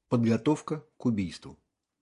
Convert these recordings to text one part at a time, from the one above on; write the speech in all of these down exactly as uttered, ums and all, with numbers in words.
Подготовка к убийству.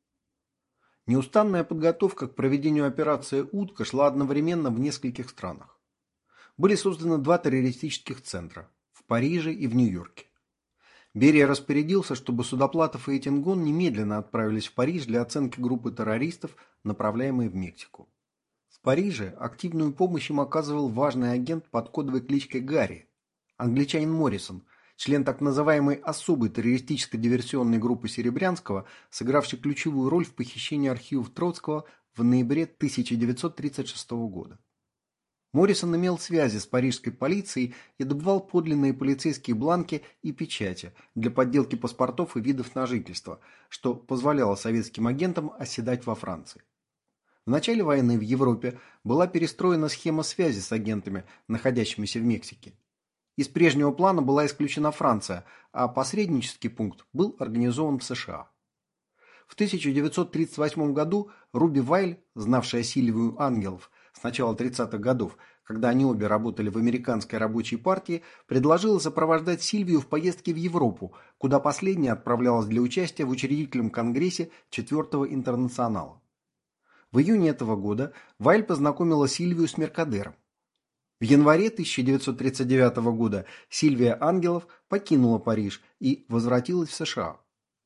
Неустанная подготовка к проведению операции «Утка» шла одновременно в нескольких странах. Были созданы два террористических центра – в Париже и в Нью-Йорке. Берия распорядился, чтобы Судоплатов и Этингон немедленно отправились в Париж для оценки группы террористов, направляемой в Мексику. В Париже активную помощь им оказывал важный агент под кодовой кличкой Гарри, англичанин Моррисон, член так называемой особой террористической диверсионной группы Серебрянского, сыгравший ключевую роль в похищении архивов Троцкого в ноябре тысяча девятьсот тридцать шестого года. Моррисон имел связи с парижской полицией и добывал подлинные полицейские бланки и печати для подделки паспортов и видов на жительство, что позволяло советским агентам оседать во Франции. В начале войны в Европе была перестроена схема связи с агентами, находящимися в Мексике. Из прежнего плана была исключена Франция, а посреднический пункт был организован в США. В тысяча девятьсот тридцать восьмом году Руби Вайль, знавшая Сильвию Ангелов с начала тридцатых годов, когда они обе работали в американской рабочей партии, предложила сопровождать Сильвию в поездке в Европу, куда последняя отправлялась для участия в учредительном конгрессе Четвертого интернационала. В июне этого года Вайль познакомила Сильвию с Меркадером. В январе тысяча девятьсот тридцать девятого года Сильвия Ангелов покинула Париж и возвратилась в США.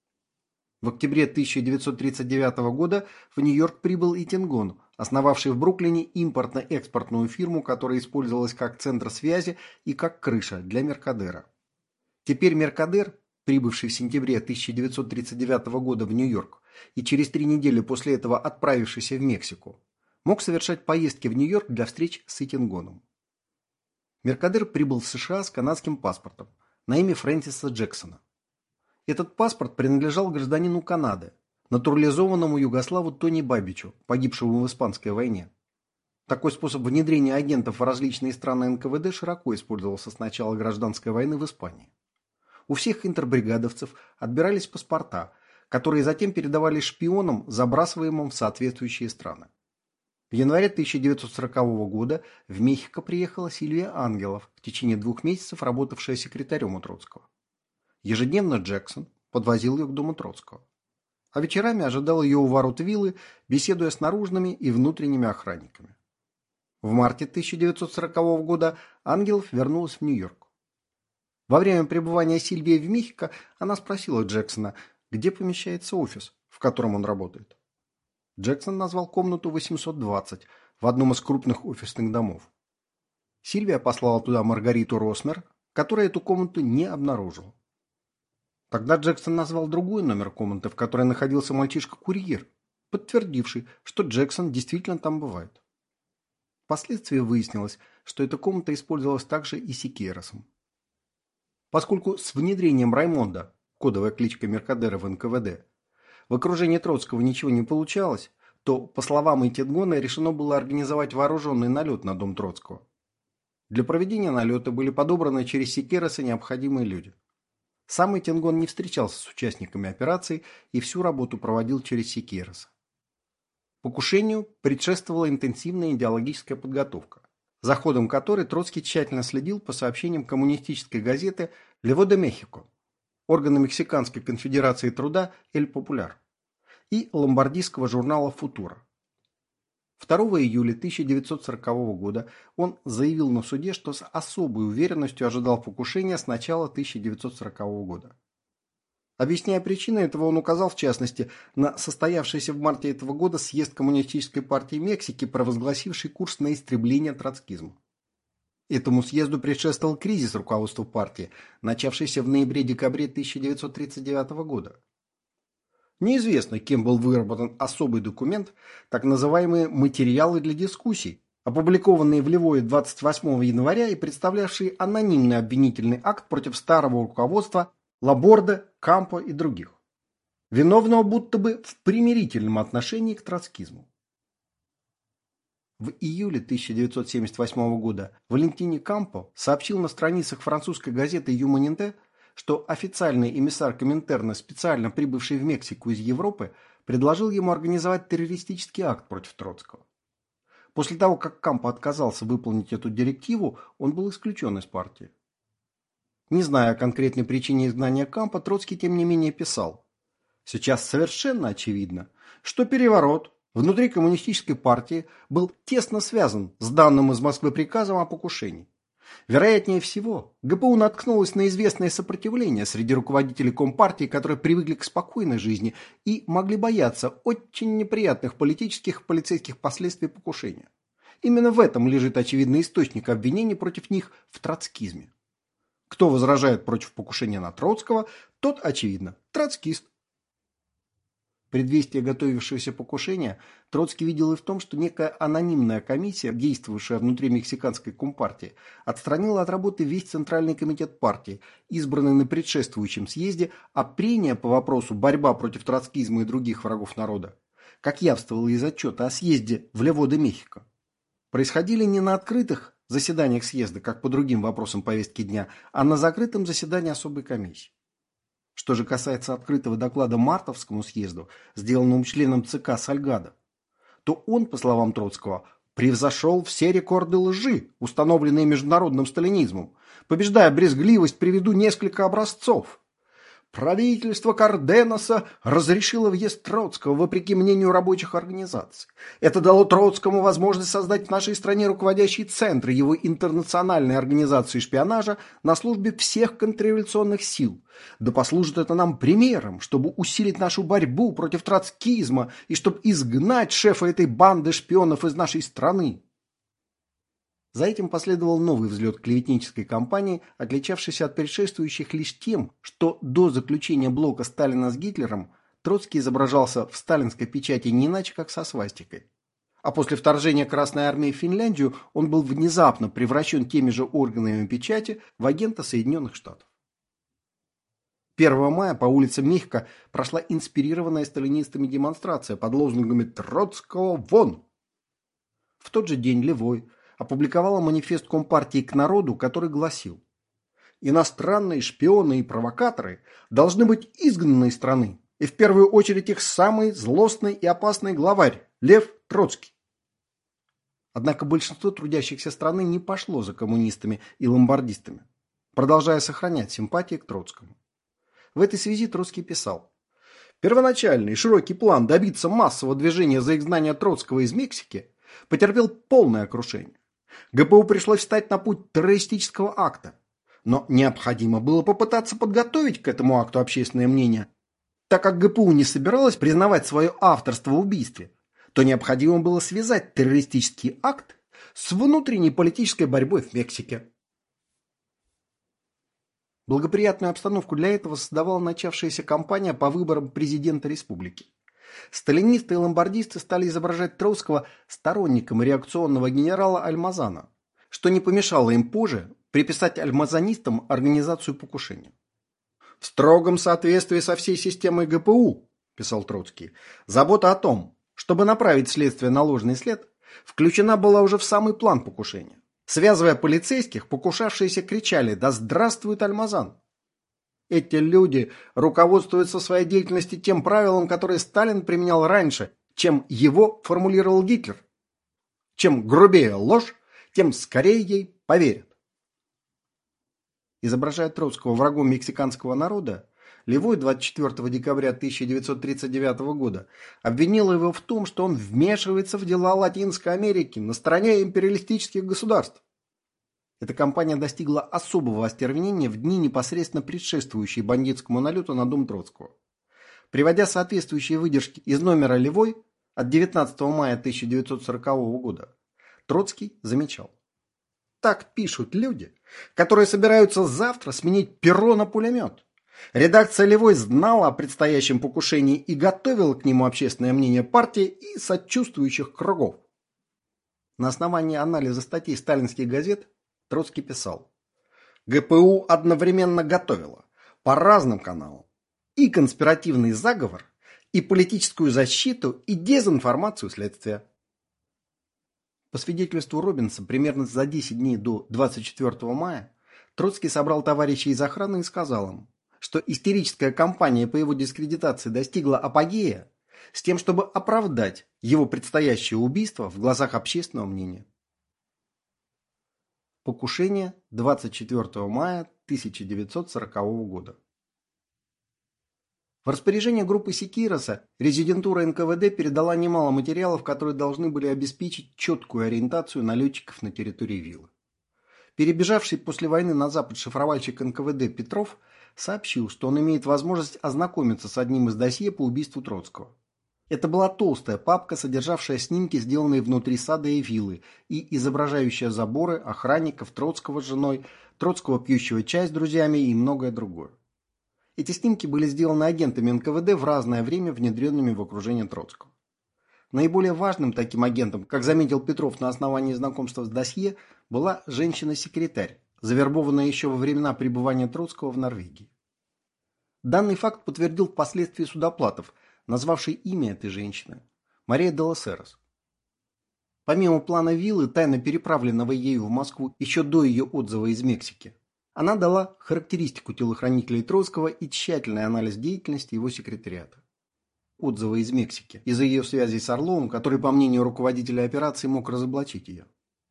В октябре тысяча девятьсот тридцать девятого года в Нью-Йорк прибыл Этингон, основавший в Бруклине импортно-экспортную фирму, которая использовалась как центр связи и как крыша для Меркадера. Теперь Меркадер, прибывший в сентябре тысяча девятьсот тридцать девятого года в Нью-Йорк и через три недели после этого отправившийся в Мексику, мог совершать поездки в Нью-Йорк для встреч с Этингоном. Меркадер прибыл в США с канадским паспортом на имя Фрэнсиса Джексона. Этот паспорт принадлежал гражданину Канады, натурализованному югославу Тони Бабичу, погибшему в Испанской войне. Такой способ внедрения агентов в различные страны эн ка вэ дэ широко использовался с начала гражданской войны в Испании. У всех интербригадовцев отбирались паспорта, которые затем передавались шпионам, забрасываемым в соответствующие страны. В январе тысяча девятьсот сорокового года в Мехико приехала Сильвия Ангелов, в течение двух месяцев работавшая секретарем у Троцкого. Ежедневно Джексон подвозил ее к дому Троцкого. А вечерами ожидал ее у ворот виллы, беседуя с наружными и внутренними охранниками. В марте тысяча девятьсот сорокового года Ангелов вернулась в Нью-Йорк. Во время пребывания Сильвии в Мехико она спросила Джексона, где помещается офис, в котором он работает. Джексон назвал комнату восемьсот двадцать в одном из крупных офисных домов. Сильвия послала туда Маргариту Росмер, которая эту комнату не обнаружила. Тогда Джексон назвал другой номер комнаты, в которой находился мальчишка-курьер, подтвердивший, что Джексон действительно там бывает. Впоследствии выяснилось, что эта комната использовалась также и Сикейросом. Поскольку с внедрением Раймонда, кодовая кличка Меркадера в эн ка вэ дэ, в окружении Троцкого ничего не получалось, то, по словам Этингона, решено было организовать вооруженный налет на дом Троцкого. Для проведения налета были подобраны через Сикейроса необходимые люди. Сам Этингон не встречался с участниками операции и всю работу проводил через Сикейроса. Покушению предшествовала интенсивная идеологическая подготовка, за ходом которой Троцкий тщательно следил по сообщениям коммунистической газеты «Лево де Мехико», органа Мексиканской конфедерации труда «Эль Популяр» и ломбардийского журнала «Футура». второго июля тысяча девятьсот сорокового года он заявил на суде, что с особой уверенностью ожидал покушения с начала тысяча девятьсот сорокового года. Объясняя причины этого, он указал в частности на состоявшийся в марте этого года съезд Коммунистической партии Мексики, провозгласивший курс на истребление троцкизма. Этому съезду предшествовал кризис руководства партии, начавшийся в ноябре-декабре тысяча девятьсот тридцать девятого года. Неизвестно, кем был выработан особый документ, так называемые «материалы для дискуссий», опубликованные в Левое двадцать восьмого января и представлявшие анонимный обвинительный акт против старого руководства Лаборда, Кампо и других, виновного будто бы в примирительном отношении к троцкизму. В июле тысяча девятьсот семьдесят восьмого года Валентини Кампо сообщил на страницах французской газеты «Юманинте», что официальный эмиссар Коминтерна, специально прибывший в Мексику из Европы, предложил ему организовать террористический акт против Троцкого. После того, как Кампо отказался выполнить эту директиву, он был исключен из партии. Не зная о конкретной причине изгнания Кампо, Троцкий тем не менее писал: Сейчас совершенно очевидно, что переворот внутри коммунистической партии был тесно связан с данным из Москвы приказом о покушении. Вероятнее всего, ГПУ наткнулось на известное сопротивление среди руководителей Компартии, которые привыкли к спокойной жизни и могли бояться очень неприятных политических и полицейских последствий покушения. Именно в этом лежит очевидный источник обвинений против них в троцкизме. Кто возражает против покушения на Троцкого, тот, очевидно, троцкист. Предвестие готовившегося покушения Троцкий видел и в том, что некая анонимная комиссия, действовавшая внутри мексиканской компартии, отстранила от работы весь Центральный комитет партии, избранный на предшествующем съезде, а прения по вопросу борьба против троцкизма и других врагов народа, как явствовало из отчета о съезде в Лево-де-Мехико, происходили не на открытых заседаниях съезда, как по другим вопросам повестки дня, а на закрытом заседании особой комиссии. Что же касается открытого доклада Мартовскому съезду, сделанному членом ЦК Сальгадо, то он, по словам Троцкого, превзошел все рекорды лжи, установленные международным сталинизмом. Побеждая брезгливость, приведу несколько образцов. Правительство Карденоса разрешило въезд Троцкого вопреки мнению рабочих организаций. Это дало Троцкому возможность создать в нашей стране руководящий центр его интернациональной организации шпионажа на службе всех контрреволюционных сил. Да послужит это нам примером, чтобы усилить нашу борьбу против троцкизма и чтобы изгнать шефа этой банды шпионов из нашей страны. За этим последовал новый взлет клеветнической кампании, отличавшийся от предшествующих лишь тем, что до заключения блока Сталина с Гитлером Троцкий изображался в сталинской печати не иначе, как со свастикой. А после вторжения Красной Армии в Финляндию он был внезапно превращен теми же органами печати в агента Соединенных Штатов. первого мая по улицам Мехико прошла инспирированная сталинистами демонстрация под лозунгами «Троцкого вон!». В тот же день Левой опубликовала манифест Компартии к народу, который гласил: иностранные шпионы и провокаторы должны быть изгнаны из страны, и в первую очередь их самый злостный и опасный главарь Лев Троцкий. Однако большинство трудящихся страны не пошло за коммунистами и ломбардистами, продолжая сохранять симпатии к Троцкому. В этой связи Троцкий писал: первоначальный широкий план добиться массового движения за изгнание Троцкого из Мексики потерпел полное крушение. ГПУ пришлось встать на путь террористического акта. Но необходимо было попытаться подготовить к этому акту общественное мнение. Так как ГПУ не собиралась признавать свое авторство в убийстве, то необходимо было связать террористический акт с внутренней политической борьбой в Мексике. Благоприятную обстановку для этого создавала начавшаяся кампания по выборам президента республики. Сталинисты и ломбардисты стали изображать Троцкого сторонником реакционного генерала Альмазана, что не помешало им позже приписать альмазанистам организацию покушения. «В строгом соответствии со всей системой ГПУ, – писал Троцкий, – забота о том, чтобы направить следствие на ложный след, включена была уже в самый план покушения. Связывая полицейских, покушавшиеся кричали: «Да здравствует Альмазан!». Эти люди руководствуются в своей деятельности тем правилом, которое Сталин применял раньше, чем его формулировал Гитлер. Чем грубее ложь, тем скорее ей поверят. Изображая Троцкого врагом мексиканского народа, Левой двадцать четвёртого декабря тысяча девятьсот тридцать девятого года обвинил его в том, что он вмешивается в дела Латинской Америки на стороне империалистических государств. Эта кампания достигла особого остервенения в дни, непосредственно предшествующие бандитскому налету на дом Троцкого. Приводя соответствующие выдержки из номера «Левой» от девятнадцатого мая тысяча девятьсот сорокового года, Троцкий замечал: «Так пишут люди, которые собираются завтра сменить перо на пулемет. Редакция «Левой» знала о предстоящем покушении и готовила к нему общественное мнение партии и сочувствующих кругов». На основании анализа статей сталинских газет Троцкий писал: ГПУ одновременно готовила по разным каналам и конспиративный заговор, и политическую защиту, и дезинформацию следствия. По свидетельству Робинса, примерно за десять дней до двадцать четвёртого мая Троцкий собрал товарищей из охраны и сказал им, что истерическая кампания по его дискредитации достигла апогея с тем, чтобы оправдать его предстоящее убийство в глазах общественного мнения. Покушение двадцать четвёртого мая тысяча девятьсот сорокового года. В распоряжение группы Секироса резидентура эн ка вэ дэ передала немало материалов, которые должны были обеспечить четкую ориентацию налетчиков на территории виллы. Перебежавший после войны на запад шифровальщик эн ка вэ дэ Петров сообщил, что он имеет возможность ознакомиться с одним из досье по убийству Троцкого. Это была толстая папка, содержавшая снимки, сделанные внутри сада и виллы, и изображающая заборы, охранников, Троцкого с женой, Троцкого пьющего чай с друзьями и многое другое. Эти снимки были сделаны агентами эн ка вэ дэ в разное время, внедренными в окружение Троцкого. Наиболее важным таким агентом, как заметил Петров на основании знакомства с досье, была женщина-секретарь, завербованная еще во времена пребывания Троцкого в Норвегии. Данный факт подтвердил впоследствии Судоплатов, назвавший имя этой женщины – Мария де лос Эрос. Помимо плана виллы, тайно переправленного ею в Москву еще до ее отзыва из Мексики, она дала характеристику телохранителей Троцкого и тщательный анализ деятельности его секретариата. Отзывы из Мексики из-за ее связей с Орловым, который, по мнению руководителя операции, мог разоблачить ее.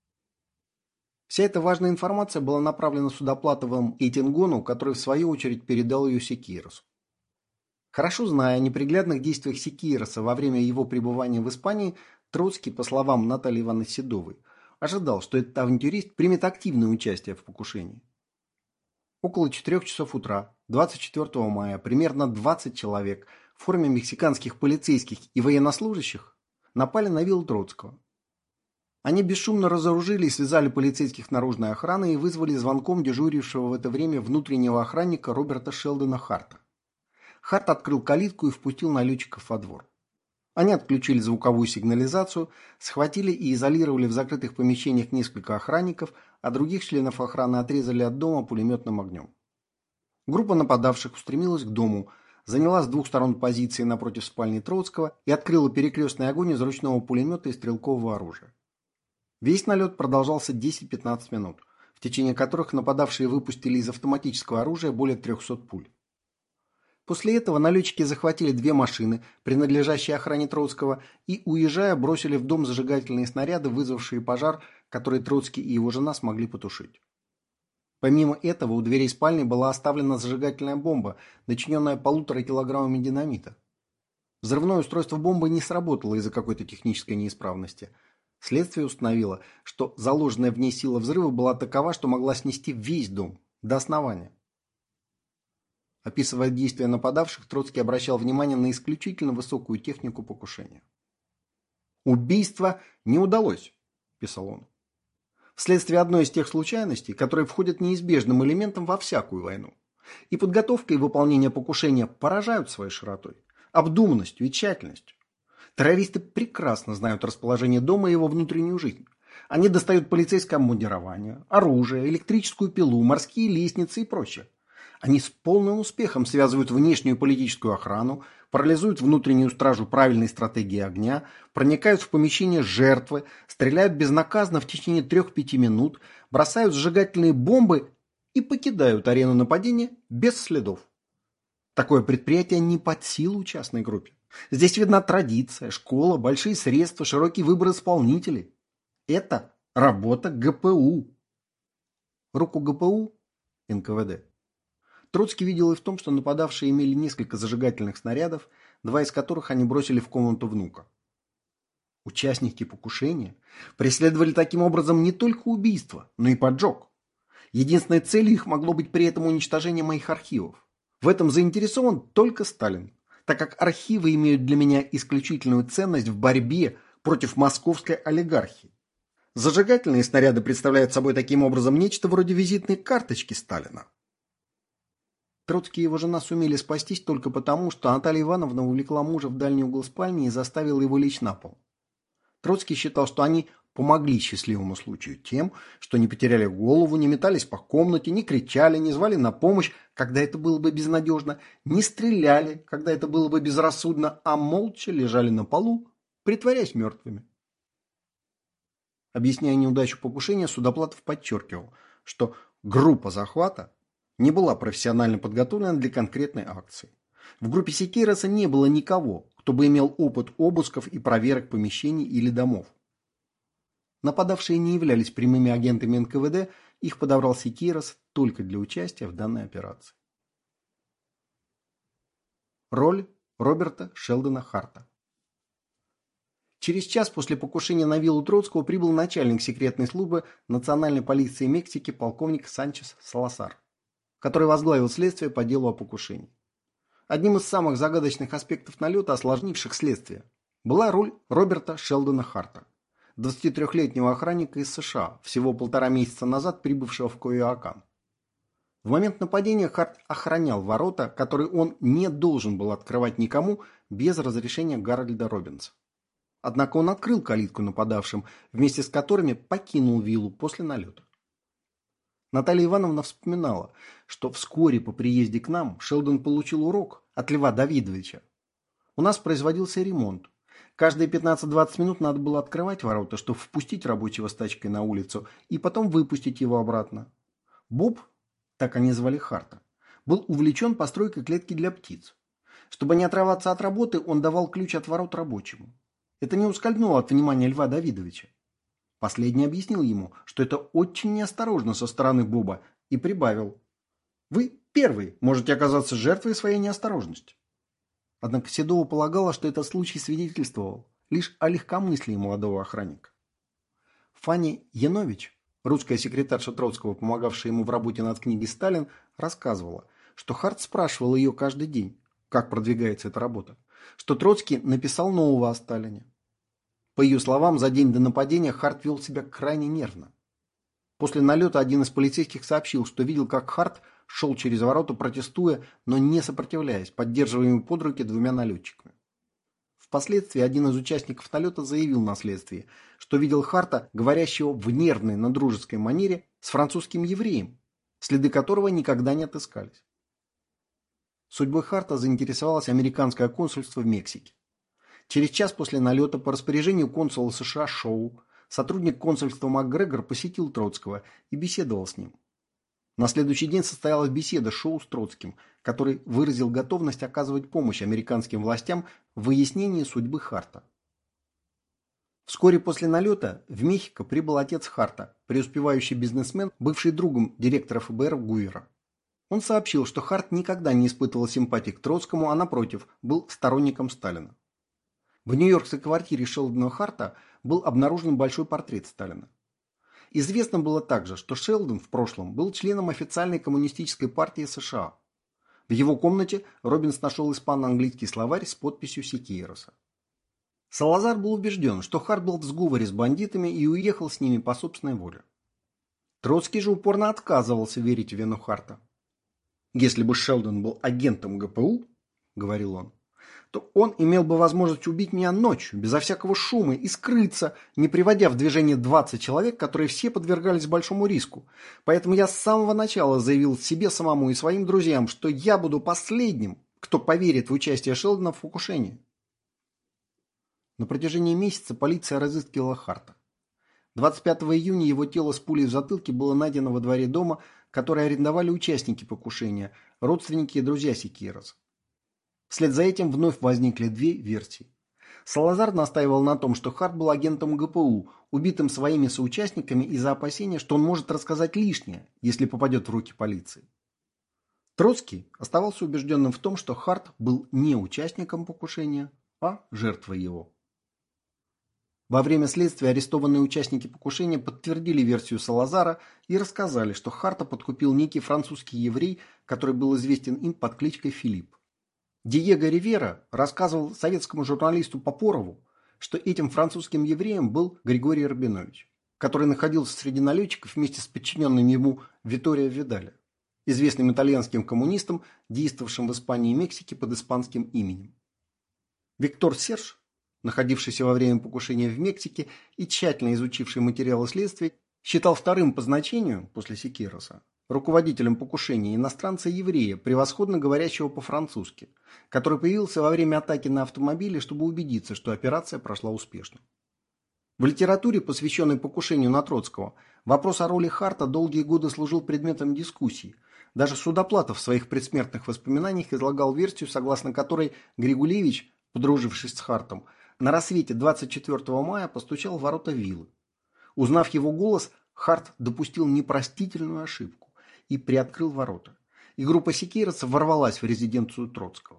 Вся эта важная информация была направлена Судоплатовым Эйтингону, который в свою очередь передал ее Секиросу. Хорошо зная о неприглядных действиях Секироса во время его пребывания в Испании, Троцкий, по словам Натальи Ивановны Седовой, ожидал, что этот авантюрист примет активное участие в покушении. Около четырех часов утра, двадцать четвёртого мая, примерно двадцать человек в форме мексиканских полицейских и военнослужащих напали на виллу Троцкого. Они бесшумно разоружили и связали полицейских наружной охраны и вызвали звонком дежурившего в это время внутреннего охранника Роберта Шелдона Харта. Харт открыл калитку и впустил налетчиков во двор. Они отключили звуковую сигнализацию, схватили и изолировали в закрытых помещениях несколько охранников, а других членов охраны отрезали от дома пулеметным огнем. Группа нападавших устремилась к дому, заняла с двух сторон позиции напротив спальни Троцкого и открыла перекрестный огонь из ручного пулемета и стрелкового оружия. Весь налет продолжался десять-пятнадцать минут, в течение которых нападавшие выпустили из автоматического оружия более трехсот пуль. После этого налетчики захватили две машины, принадлежащие охране Троцкого, и, уезжая, бросили в дом зажигательные снаряды, вызвавшие пожар, который Троцкий и его жена смогли потушить. Помимо этого, у дверей спальни была оставлена зажигательная бомба, начиненная полутора килограммами динамита. Взрывное устройство бомбы не сработало из-за какой-то технической неисправности. Следствие установило, что заложенная в ней сила взрыва была такова, что могла снести весь дом до основания. Описывая действия нападавших, Троцкий обращал внимание на исключительно высокую технику покушения. «Убийство не удалось», – писал он. «Вследствие одной из тех случайностей, которые входят неизбежным элементом во всякую войну. И подготовка и выполнение покушения поражают своей широтой, обдуманностью и тщательностью. Террористы прекрасно знают расположение дома и его внутреннюю жизнь. Они достают полицейское обмундирование, оружие, электрическую пилу, морские лестницы и прочее. Они с полным успехом связывают внешнюю политическую охрану, парализуют внутреннюю стражу правильной стратегии огня, проникают в помещение жертвы, стреляют безнаказанно в течение трех-пяти минут, бросают сжигательные бомбы и покидают арену нападения без следов. Такое предприятие не под силу частной группе. Здесь видна традиция, школа, большие средства, широкий выбор исполнителей. Это работа гэ пэ у. Руку гэ пэ у, эн ка вэ дэ, Троцкий видел и в том, что нападавшие имели несколько зажигательных снарядов, два из которых они бросили в комнату внука. Участники покушения преследовали таким образом не только убийство, но и поджог. Единственной целью их могло быть при этом уничтожение моих архивов. В этом заинтересован только Сталин, так как архивы имеют для меня исключительную ценность в борьбе против московской олигархии. Зажигательные снаряды представляют собой таким образом нечто вроде визитной карточки Сталина. Троцкий и его жена сумели спастись только потому, что Наталья Ивановна увлекла мужа в дальний угол спальни и заставила его лечь на пол. Троцкий считал, что они помогли счастливому случаю тем, что не потеряли голову, не метались по комнате, не кричали, не звали на помощь, когда это было бы безнадежно, не стреляли, когда это было бы безрассудно, а молча лежали на полу, притворяясь мертвыми. Объясняя неудачу покушения, Судоплатов подчеркивал, что группа захвата не была профессионально подготовлена для конкретной акции. В группе Секироса не было никого, кто бы имел опыт обысков и проверок помещений или домов. Нападавшие не являлись прямыми агентами эн ка вэ дэ, их подобрал Секирос только для участия в данной операции. Роль Роберта Шелдона Харта. Через час после покушения на виллу Троцкого прибыл начальник секретной службы национальной полиции Мексики полковник Санчес Саласар, который возглавил следствие по делу о покушении. Одним из самых загадочных аспектов налета, осложнивших следствие, была роль Роберта Шелдона Харта, двадцатитрёхлетнего охранника из США, всего полтора месяца назад прибывшего в Койоакан. В момент нападения Харт охранял ворота, которые он не должен был открывать никому без разрешения Гарольда Робинса. Однако он открыл калитку нападавшим, вместе с которыми покинул виллу после налета. Наталья Ивановна вспоминала, что вскоре по приезде к нам Шелдон получил урок от Льва Давидовича. У нас производился ремонт. Каждые пятнадцать-двадцать минут надо было открывать ворота, чтобы впустить рабочего с тачкой на улицу и потом выпустить его обратно. Боб, так они звали Харта, был увлечен постройкой клетки для птиц. Чтобы не отрываться от работы, он давал ключ от ворот рабочему. Это не ускользнуло от внимания Льва Давидовича. Последний объяснил ему, что это очень неосторожно со стороны Боба, и прибавил: «Вы первый можете оказаться жертвой своей неосторожности». Однако Седова полагала, что этот случай свидетельствовал лишь о легкомыслии молодого охранника. Фанни Янович, русская секретарша Троцкого, помогавшая ему в работе над книгой «Сталин», рассказывала, что Харт спрашивал ее каждый день, как продвигается эта работа, что Троцкий написал нового о Сталине. По ее словам, за день до нападения Харт вел себя крайне нервно. После налета один из полицейских сообщил, что видел, как Харт шел через ворота, протестуя, но не сопротивляясь, поддерживаемый под руки двумя налетчиками. Впоследствии один из участников налета заявил на следствии, что видел Харта, говорящего в нервной, но дружеской манере, с французским евреем, следы которого никогда не отыскались. Судьбой Харта заинтересовалось американское консульство в Мексике. Через час после налета по распоряжению консула США Шоу сотрудник консульства МакГрегор посетил Троцкого и беседовал с ним. На следующий день состоялась беседа Шоу с Троцким, который выразил готовность оказывать помощь американским властям в выяснении судьбы Харта. Вскоре после налета в Мехико прибыл отец Харта, преуспевающий бизнесмен, бывший другом директора ФБР Гувера. Он сообщил, что Харт никогда не испытывал симпатий к Троцкому, а напротив, был сторонником Сталина. В нью-йоркской квартире Шелдона Харта был обнаружен большой портрет Сталина. Известно было также, что Шелдон в прошлом был членом официальной коммунистической партии США. В его комнате Робинс нашел испано-английский словарь с подписью Сикейроса. Салазар был убежден, что Харт был в сговоре с бандитами и уехал с ними по собственной воле. Троцкий же упорно отказывался верить в вину Харта. «Если бы Шелдон был агентом ГПУ, — говорил он, — то он имел бы возможность убить меня ночью, безо всякого шума, и скрыться, не приводя в движение двадцать человек, которые все подвергались большому риску. Поэтому я с самого начала заявил себе самому и своим друзьям, что я буду последним, кто поверит в участие Шелдона в покушении». На протяжении месяца полиция разыскивала Харта. двадцать пятого июня его тело с пулей в затылке было найдено во дворе дома, который арендовали участники покушения, родственники и друзья Сикейроса. Вслед за этим вновь возникли две версии. Салазар настаивал на том, что Харт был агентом ГПУ, убитым своими соучастниками из-за опасения, что он может рассказать лишнее, если попадет в руки полиции. Троцкий оставался убежденным в том, что Харт был не участником покушения, а жертвой его. Во время следствия арестованные участники покушения подтвердили версию Салазара и рассказали, что Харта подкупил некий французский еврей, который был известен им под кличкой Филипп. Диего Ривера рассказывал советскому журналисту Попорову, что этим французским евреем был Григорий Рабинович, который находился среди налетчиков вместе с подчиненным ему Виторио Видале, известным итальянским коммунистом, действовавшим в Испании и Мексике под испанским именем. Виктор Серж, находившийся во время покушения в Мексике и тщательно изучивший материалы следствия, считал вторым по значению после Сикейроса руководителем покушения иностранца-еврея, превосходно говорящего по-французски, который появился во время атаки на автомобиле, чтобы убедиться, что операция прошла успешно. В литературе, посвященной покушению на Троцкого, вопрос о роли Харта долгие годы служил предметом дискуссий. Даже Судоплатов в своих предсмертных воспоминаниях излагал версию, согласно которой Григулевич, подружившись с Хартом, на рассвете двадцать четвёртого мая постучал в ворота виллы. Узнав его голос, Харт допустил непростительную ошибку и приоткрыл ворота, и группа сикейровцев ворвалась в резиденцию Троцкого.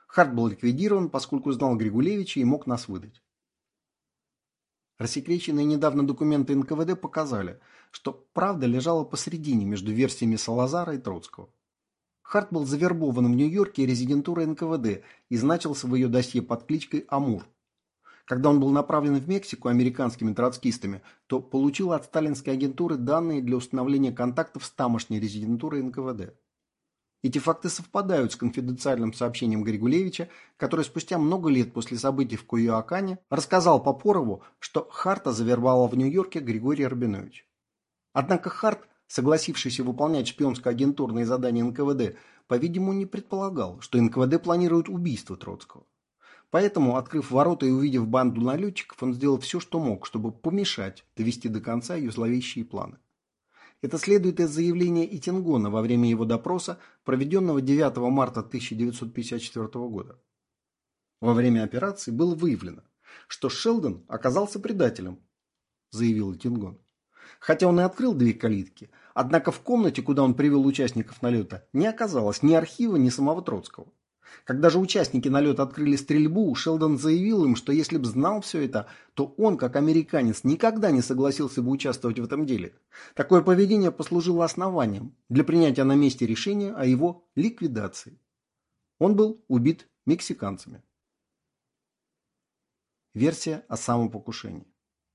Харт был ликвидирован, поскольку знал Григулевича и мог нас выдать. Рассекреченные недавно документы эн ка вэ дэ показали, что правда лежала посредине между версиями Салазара и Троцкого. Харт был завербован в Нью-Йорке резидентурой эн ка вэ дэ и значился в ее досье под кличкой Амур. Когда он был направлен в Мексику американскими троцкистами, то получил от сталинской агентуры данные для установления контактов с тамошней резидентурой эн ка вэ дэ. Эти факты совпадают с конфиденциальным сообщением Григулевича, который спустя много лет после событий в Куйоакане рассказал Попорову, что Харта завербовал в Нью-Йорке Григорий Рабинович. Однако Харт, согласившийся выполнять шпионско-агентурные задания эн ка вэ дэ, по-видимому, не предполагал, что эн ка вэ дэ планирует убийство Троцкого. Поэтому, открыв ворота и увидев банду налетчиков, он сделал все, что мог, чтобы помешать довести до конца ее зловещие планы. Это следует из заявления Итингона во время его допроса, проведенного девятого марта тысяча девятьсот пятьдесят четвёртого года. Во время операции было выявлено, что Шелдон оказался предателем, заявил Итингон. Хотя он и открыл две калитки, однако в комнате, куда он привел участников налета, не оказалось ни архива, ни самого Троцкого. Когда же участники налета открыли стрельбу, Шелдон заявил им, что если бы знал все это, то он, как американец, никогда не согласился бы участвовать в этом деле. Такое поведение послужило основанием для принятия на месте решения о его ликвидации. Он был убит мексиканцами. Версия о самопокушении.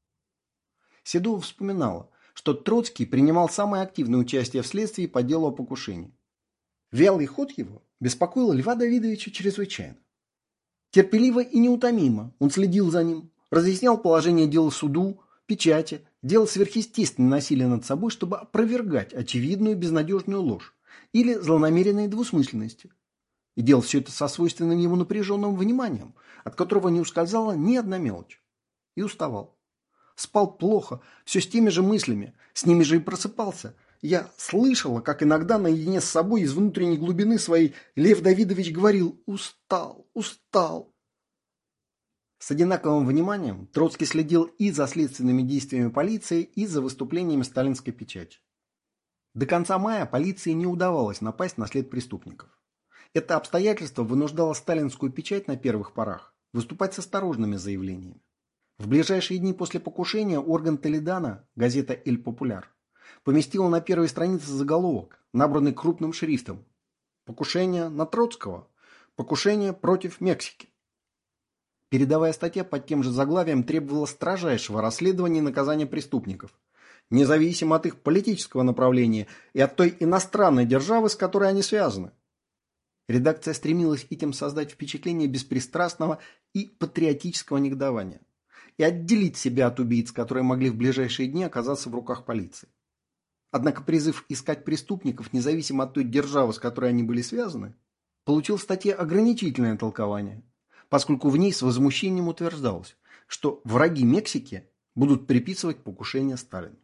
Седова вспоминала, что Троцкий принимал самое активное участие в следствии по делу о покушении. Вялый ход его беспокоил Льва Давидовича чрезвычайно. Терпеливо и неутомимо он следил за ним, разъяснял положение дела суду, печати, делал сверхъестественное насилие над собой, чтобы опровергать очевидную безнадежную ложь или злонамеренные двусмысленности. И делал все это со свойственным ему напряженным вниманием, от которого не ускользала ни одна мелочь. И уставал. Спал плохо, все с теми же мыслями, с ними же и просыпался. Я слышала, как иногда наедине с собой из внутренней глубины своей Лев Давидович говорил «устал, устал». С одинаковым вниманием Троцкий следил и за следственными действиями полиции, и за выступлениями сталинской печати. До конца мая полиции не удавалось напасть на след преступников. Это обстоятельство вынуждало сталинскую печать на первых порах выступать с осторожными заявлениями. В ближайшие дни после покушения орган Толедано, газета «Эль Популяр», поместила на первой странице заголовок, набранный крупным шрифтом: «Покушение на Троцкого. Покушение против Мексики». Передовая статья под тем же заглавием требовала строжайшего расследования и наказания преступников, независимо от их политического направления и от той иностранной державы, с которой они связаны. Редакция стремилась этим создать впечатление беспристрастного и патриотического негодования и отделить себя от убийц, которые могли в ближайшие дни оказаться в руках полиции. Однако призыв искать преступников, независимо от той державы, с которой они были связаны, получил в статье ограничительное толкование, поскольку в ней с возмущением утверждалось, что враги Мексики будут приписывать покушение Сталину.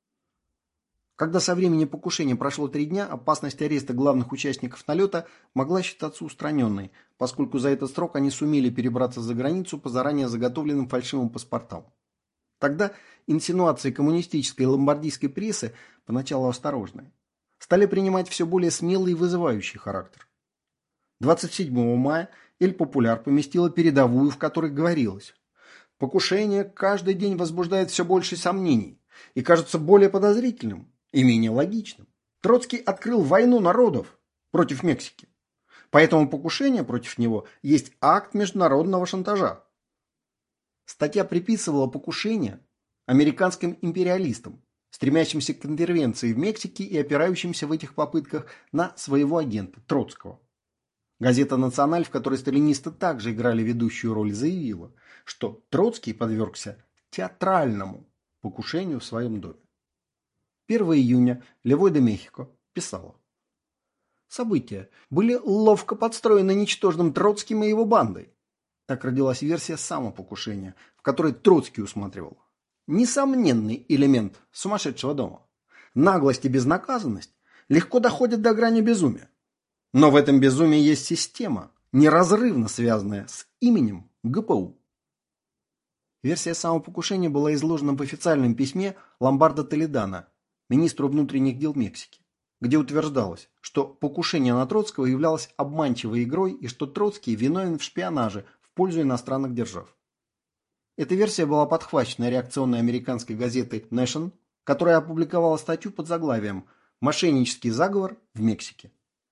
Когда со времени покушения прошло три дня, опасность ареста главных участников налета могла считаться устраненной, поскольку за этот срок они сумели перебраться за границу по заранее заготовленным фальшивым паспортам. Тогда инсинуации коммунистической и ломбардийской прессы, поначалу осторожные, стали принимать все более смелый и вызывающий характер. двадцать седьмого мая «Эль Популяр» поместила передовую, в которой говорилось: «Покушение каждый день возбуждает все больше сомнений и кажется более подозрительным и менее логичным. Троцкий открыл войну народов против Мексики, поэтому покушение против него есть акт международного шантажа». Статья приписывала покушение американским империалистам, стремящимся к интервенции в Мексике и опирающимся в этих попытках на своего агента Троцкого. Газета «Националь», в которой сталинисты также играли ведущую роль, заявила, что Троцкий подвергся театральному покушению в своем доме. первого июня Левой де Мехико писала: «События были ловко подстроены ничтожным Троцким и его бандой». Так родилась версия самопокушения, в которой Троцкий усматривал несомненный элемент сумасшедшего дома. Наглость и безнаказанность легко доходят до грани безумия. Но в этом безумии есть система, неразрывно связанная с именем гэ пэ у. Версия самопокушения была изложена в официальном письме Ломбардо Толедано, министру внутренних дел Мексики. где утверждалось, что покушение на Троцкого являлось обманчивой игрой и что Троцкий виновен в шпионаже в пользу иностранных держав. Эта версия была подхвачена реакционной американской газетой Nation, которая опубликовала статью под заглавием «Мошеннический заговор в Мексике».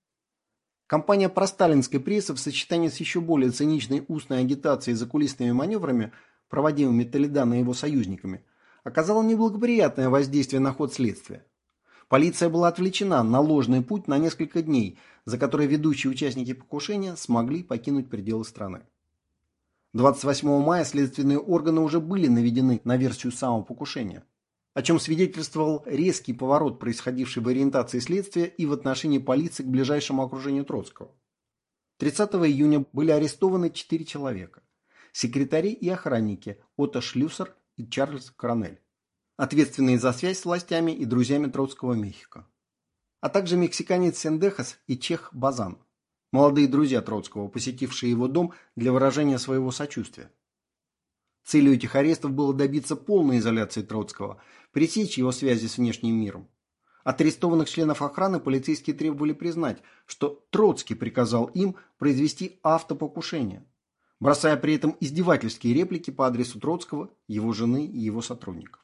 Кампания просталинской прессы в сочетании с еще более циничной устной агитацией и закулисными маневрами, проводимыми Толедано и его союзниками, оказала неблагоприятное воздействие на ход следствия. Полиция была отвлечена на ложный путь на несколько дней, за которые ведущие участники покушения смогли покинуть пределы страны. двадцать восьмого мая следственные органы уже были наведены на версию самопокушения, о чем свидетельствовал резкий поворот, происходивший в ориентации следствия и в отношении полиции к ближайшему окружению Троцкого. тридцатого июня были арестованы четыре человека – секретари и охранники Отто Шлюссер и Чарльз Коронель, ответственные за связь с властями и друзьями Троцкого в Мехико, а также мексиканец Сендехас и чех Базан, молодые друзья Троцкого, посетившие его дом для выражения своего сочувствия. Целью этих арестов было добиться полной изоляции Троцкого, пресечь его связи с внешним миром. От арестованных членов охраны полицейские требовали признать, что Троцкий приказал им произвести автопокушение, бросая при этом издевательские реплики по адресу Троцкого, его жены и его сотрудников.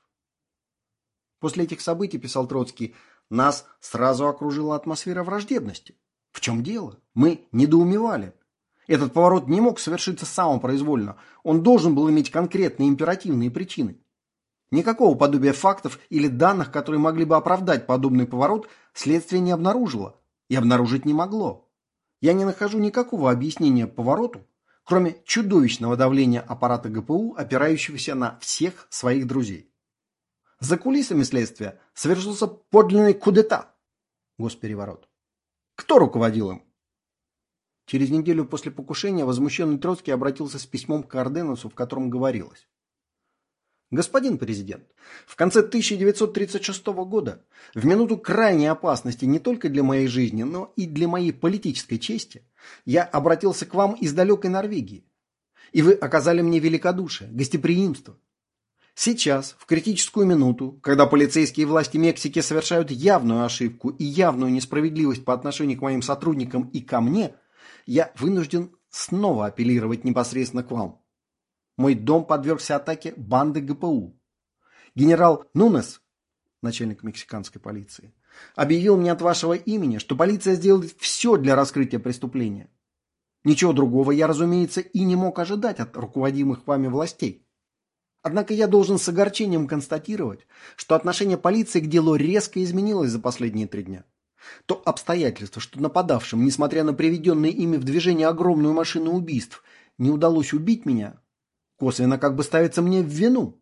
После этих событий, писал Троцкий, нас сразу окружила атмосфера враждебности. В чем дело? Мы недоумевали. Этот поворот не мог совершиться самопроизвольно. Он должен был иметь конкретные императивные причины. Никакого подобия фактов или данных, которые могли бы оправдать подобный поворот, следствие не обнаружило и обнаружить не могло. Я не нахожу никакого объяснения повороту, кроме чудовищного давления аппарата ГПУ, опирающегося на всех своих друзей. За кулисами следствия совершился подлинный кудета, госпереворот. Кто руководил им? Через неделю после покушения возмущенный Троцкий обратился с письмом к Карденасу, в котором говорилось: «Господин президент, в конце тысяча девятьсот тридцать шестого года, в минуту крайней опасности не только для моей жизни, но и для моей политической чести, я обратился к вам из далекой Норвегии, и вы оказали мне великодушие, гостеприимство. Сейчас, в критическую минуту, когда полицейские власти Мексики совершают явную ошибку и явную несправедливость по отношению к моим сотрудникам и ко мне, я вынужден снова апеллировать непосредственно к вам. Мой дом подвергся атаке банды ГПУ. Генерал Нунес, начальник мексиканской полиции, объявил мне от вашего имени, что полиция сделает все для раскрытия преступления. Ничего другого я, разумеется, и не мог ожидать от руководимых вами властей. Однако я должен с огорчением констатировать, что отношение полиции к делу резко изменилось за последние три дня. То обстоятельство, что нападавшим, несмотря на приведенные ими в движение огромную машину убийств, не удалось убить меня, косвенно как бы ставится мне в вину.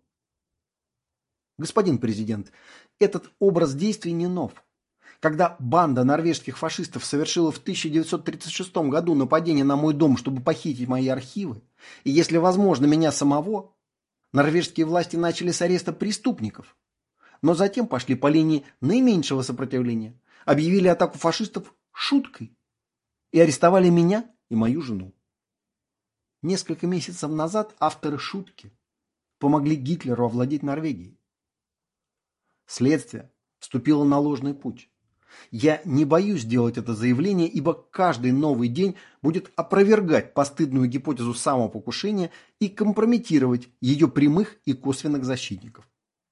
Господин президент, этот образ действий не нов. Когда банда норвежских фашистов совершила в тысяча девятьсот тридцать шестом году нападение на мой дом, чтобы похитить мои архивы, и, если возможно, меня самого, норвежские власти начали с ареста преступников, но затем пошли по линии наименьшего сопротивления, объявили атаку фашистов шуткой и арестовали меня и мою жену. Несколько месяцев назад авторы шутки помогли Гитлеру овладеть Норвегией. Следствие вступило на ложный путь. Я не боюсь делать это заявление, ибо каждый новый день будет опровергать постыдную гипотезу самопокушения и компрометировать ее прямых и косвенных защитников.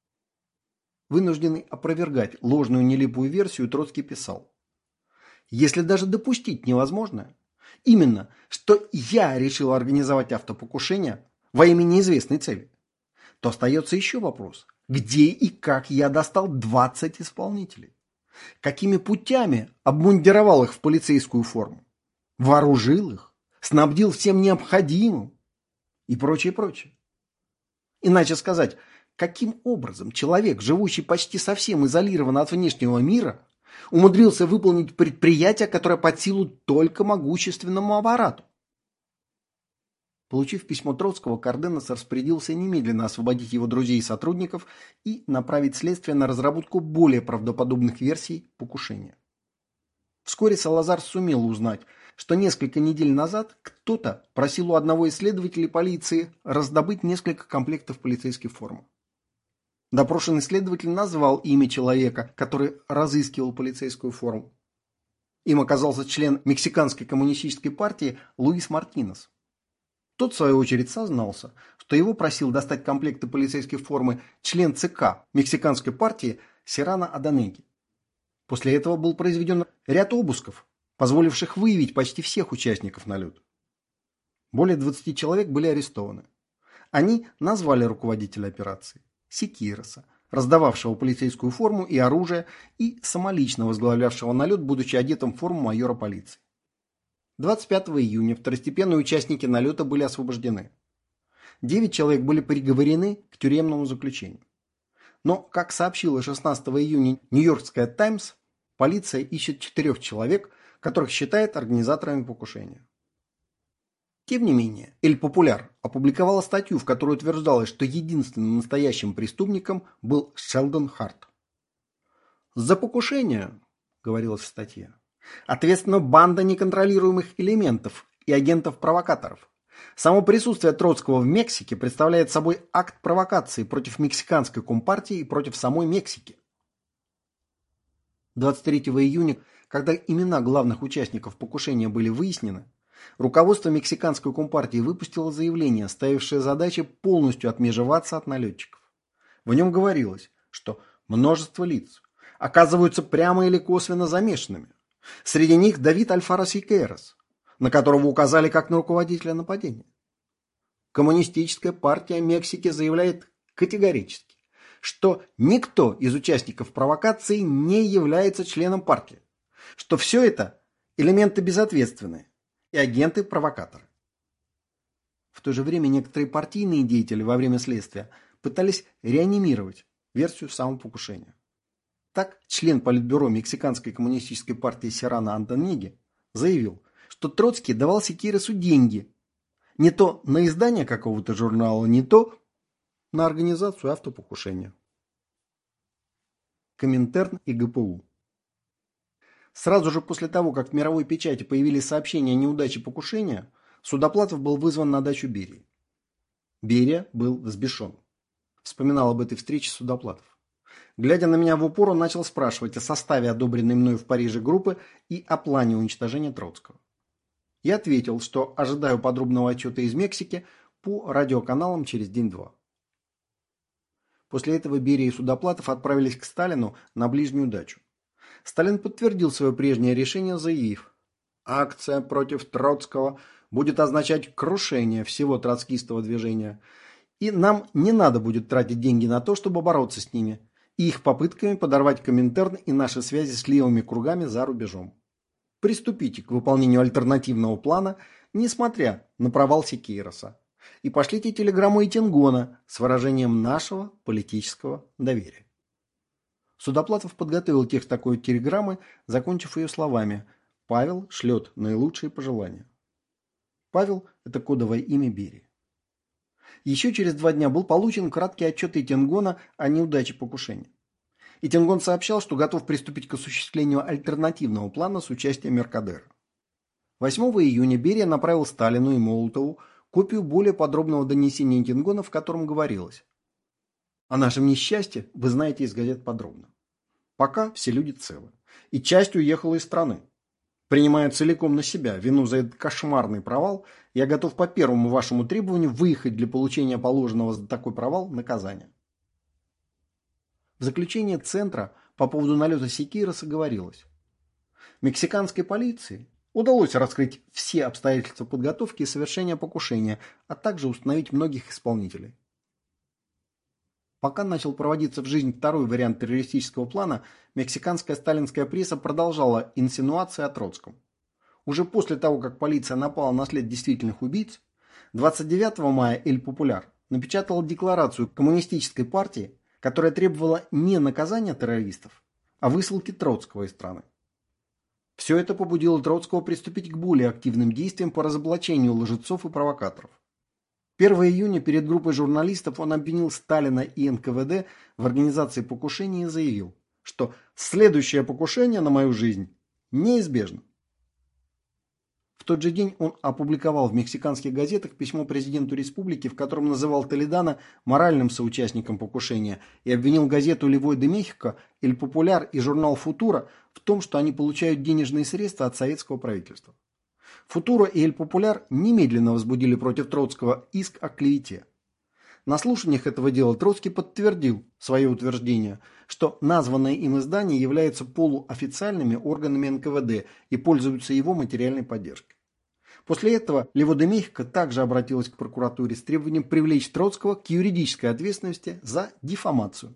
Вынужденный опровергать ложную нелепую версию, Троцкий писал: «Если даже допустить невозможное, именно, что я решил организовать автопокушение во имя неизвестной цели, то остается еще вопрос, где и как я достал двадцать исполнителей? Какими путями обмундировал их в полицейскую форму? Вооружил их? Снабдил всем необходимым?» И прочее, прочее. Иначе сказать, каким образом человек, живущий почти совсем изолированно от внешнего мира, умудрился выполнить предприятие, которое под силу только могущественному аппарату? Получив письмо Троцкого, Карденас распорядился немедленно освободить его друзей и сотрудников и направить следствие на разработку более правдоподобных версий покушения. Вскоре Салазар сумел узнать, что несколько недель назад кто-то просил у одного из следователей полиции раздобыть несколько комплектов полицейской формы. Допрошенный следователь назвал имя человека, который разыскивал полицейскую форму. Им оказался член Мексиканской коммунистической партии Луис Мартинес. Тот, в свою очередь, сознался, что его просил достать комплекты полицейской формы член ЦК Мексиканской партии Серрано Одонеги. После этого был произведен ряд обысков, позволивших выявить почти всех участников налета. Более двадцати человек были арестованы. Они назвали руководителя операции Сикейроса, раздававшего полицейскую форму и оружие, и самолично возглавлявшего налет, будучи одетым в форму майора полиции. двадцать пятого июня второстепенные участники налета были освобождены. Девять человек были приговорены к тюремному заключению. Но, как сообщила шестнадцатого июня Нью-Йоркская Таймс, полиция ищет четырех человек, которых считает организаторами покушения. Тем не менее, Эль Популяр опубликовала статью, в которой утверждалось, что единственным настоящим преступником был Шелдон Харт. «За покушение, — говорилось в статье, — ответственна банда неконтролируемых элементов и агентов-провокаторов. Само присутствие Троцкого в Мексике представляет собой акт провокации против мексиканской компартии и против самой Мексики». двадцать третьего июня, когда имена главных участников покушения были выяснены, руководство мексиканской компартии выпустило заявление, ставившее задачей полностью отмежеваться от налетчиков. В нем говорилось, что множество лиц оказываются прямо или косвенно замешанными. Среди них Давид Альфаро Сикейрос, на которого указали как на руководителя нападения. Коммунистическая партия Мексики заявляет категорически, что никто из участников провокации не является членом партии, что все это элементы безответственные и агенты-провокаторы. В то же время некоторые партийные деятели во время следствия пытались реанимировать версию самопокушения. Так, член политбюро Мексиканской коммунистической партии Серрано Одонеги заявил, что Троцкий давал Сикейросу деньги не то на издание какого-то журнала, не то на организацию автопокушения. Коминтерн и ГПУ. Сразу же после того, как в мировой печати появились сообщения о неудаче покушения, Судоплатов был вызван на дачу Берии. Берия был взбешен. Вспоминал об этой встрече Судоплатов. Глядя на меня в упор, он начал спрашивать о составе одобренной мною в Париже группы и о плане уничтожения Троцкого. Я ответил, что ожидаю подробного отчета из Мексики по радиоканалам через день-два. После этого Берия и Судоплатов отправились к Сталину на ближнюю дачу. Сталин подтвердил свое прежнее решение, заявив: «Акция против Троцкого будет означать крушение всего троцкистского движения, и нам не надо будет тратить деньги на то, чтобы бороться с ними и их попытками подорвать Коминтерн и наши связи с левыми кругами за рубежом. Приступите к выполнению альтернативного плана, несмотря на провал Сикейроса, и пошлите телеграмму Итингона с выражением нашего политического доверия». Судоплатов подготовил текст такой телеграммы, закончив ее словами: «Павел шлет наилучшие пожелания». Павел – это кодовое имя Берии. Еще через два дня был получен краткий отчет Итингона о неудаче покушения. Итингон сообщал, что готов приступить к осуществлению альтернативного плана с участием Меркадера. восьмого июня Берия направил Сталину и Молотову копию более подробного донесения Итингона, в котором говорилось: «О нашем несчастье вы знаете из газет подробно. Пока все люди целы, и часть уехала из страны. Принимая целиком на себя вину за этот кошмарный провал, я готов по первому вашему требованию выехать для получения положенного за такой провал наказания». В заключение Центра по поводу налета Сикейроса говорилось: мексиканской полиции удалось раскрыть все обстоятельства подготовки и совершения покушения, а также установить многих исполнителей. Пока начал проводиться в жизнь второй вариант террористического плана, мексиканская сталинская пресса продолжала инсинуации о Троцком. Уже после того, как полиция напала на след действительных убийц, двадцать девятого мая Эль Популяр напечатал декларацию коммунистической партии, которая требовала не наказания террористов, а высылки Троцкого из страны. Все это побудило Троцкого приступить к более активным действиям по разоблачению лжецов и провокаторов. первого июня перед группой журналистов он обвинил Сталина и эн ка вэ дэ в организации покушения и заявил, что следующее покушение на мою жизнь неизбежно. В тот же день он опубликовал в мексиканских газетах письмо президенту республики, в котором называл Толедано моральным соучастником покушения и обвинил газету «Левой де Мехико», «Эль Популяр» и журнал «Футура» в том, что они получают денежные средства от советского правительства. «Футура» и «Эль Популяр» немедленно возбудили против Троцкого иск о клевете. На слушаниях этого дела Троцкий подтвердил свое утверждение, что названное им издание является полуофициальными органами эн ка вэ дэ и пользуются его материальной поддержкой. После этого Лево де Мехико также обратилась к прокуратуре с требованием привлечь Троцкого к юридической ответственности за диффамацию.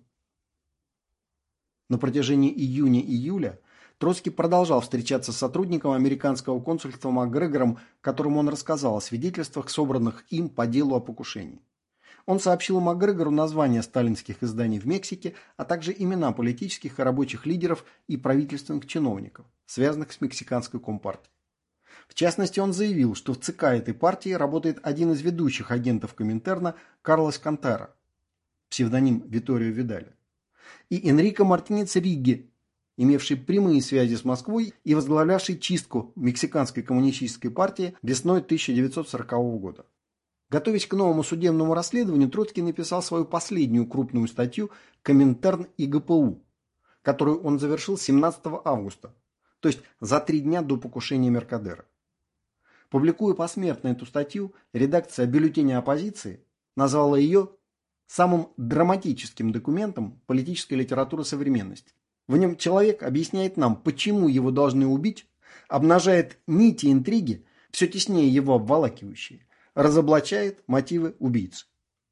На протяжении июня-июля Троцкий продолжал встречаться с сотрудником американского консульства МакГрегором, которому он рассказал о свидетельствах, собранных им по делу о покушении. Он сообщил МакГрегору названия сталинских изданий в Мексике, а также имена политических и рабочих лидеров и правительственных чиновников, связанных с мексиканской компартией. В частности, он заявил, что в ЦК этой партии работает один из ведущих агентов Коминтерна Карлос Кантера, псевдоним Виторио Видаля, и Энрико Мартинес Ригги, имевший прямые связи с Москвой и возглавлявший чистку мексиканской коммунистической партии весной тысяча девятьсот сорокового года. Готовясь к новому судебному расследованию, Троцкий написал свою последнюю крупную статью «Коминтерн и гэ пэ у», которую он завершил семнадцатого августа, то есть за три дня до покушения Меркадера. Публикуя посмертно эту статью, редакция бюллетеня оппозиции назвала ее самым драматическим документом политической литературы современности. В нем человек объясняет нам, почему его должны убить, обнажает нити интриги, все теснее его обволакивающие, разоблачает мотивы убийцы.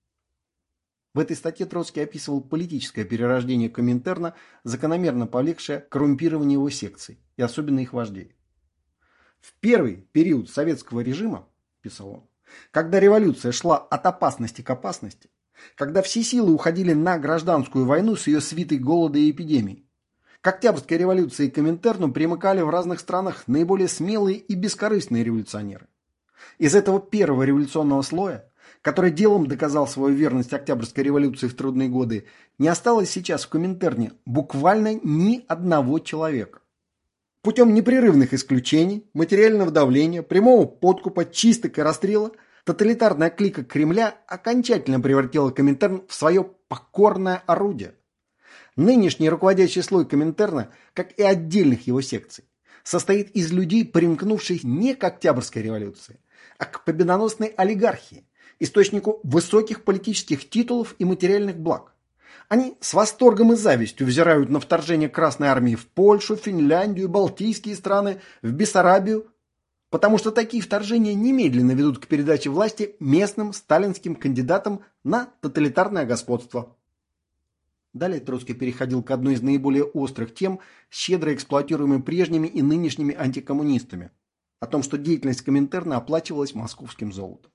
В этой статье Троцкий описывал политическое перерождение Коминтерна, закономерно повлекшее коррумпирование его секций, и особенно их вождей. В первый период советского режима, писал он, когда революция шла от опасности к опасности, когда все силы уходили на гражданскую войну с ее свитой голода и эпидемий, к Октябрьской революции и Коминтерну примыкали в разных странах наиболее смелые и бескорыстные революционеры. Из этого первого революционного слоя, который делом доказал свою верность Октябрьской революции в трудные годы, не осталось сейчас в Коминтерне буквально ни одного человека. Путем непрерывных исключений, материального давления, прямого подкупа, чисток и расстрела, тоталитарная клика Кремля окончательно превратила Коминтерн в свое покорное орудие. Нынешний руководящий слой Коминтерна, как и отдельных его секций, состоит из людей, примкнувших не к Октябрьской революции, а к победоносной олигархии, источнику высоких политических титулов и материальных благ. Они с восторгом и завистью взирают на вторжение Красной Армии в Польшу, Финляндию, Балтийские страны, в Бессарабию, потому что такие вторжения немедленно ведут к передаче власти местным сталинским кандидатам на тоталитарное господство. Далее Троцкий переходил к одной из наиболее острых тем, щедро эксплуатируемой прежними и нынешними антикоммунистами, о том, что деятельность Коминтерна оплачивалась московским золотом.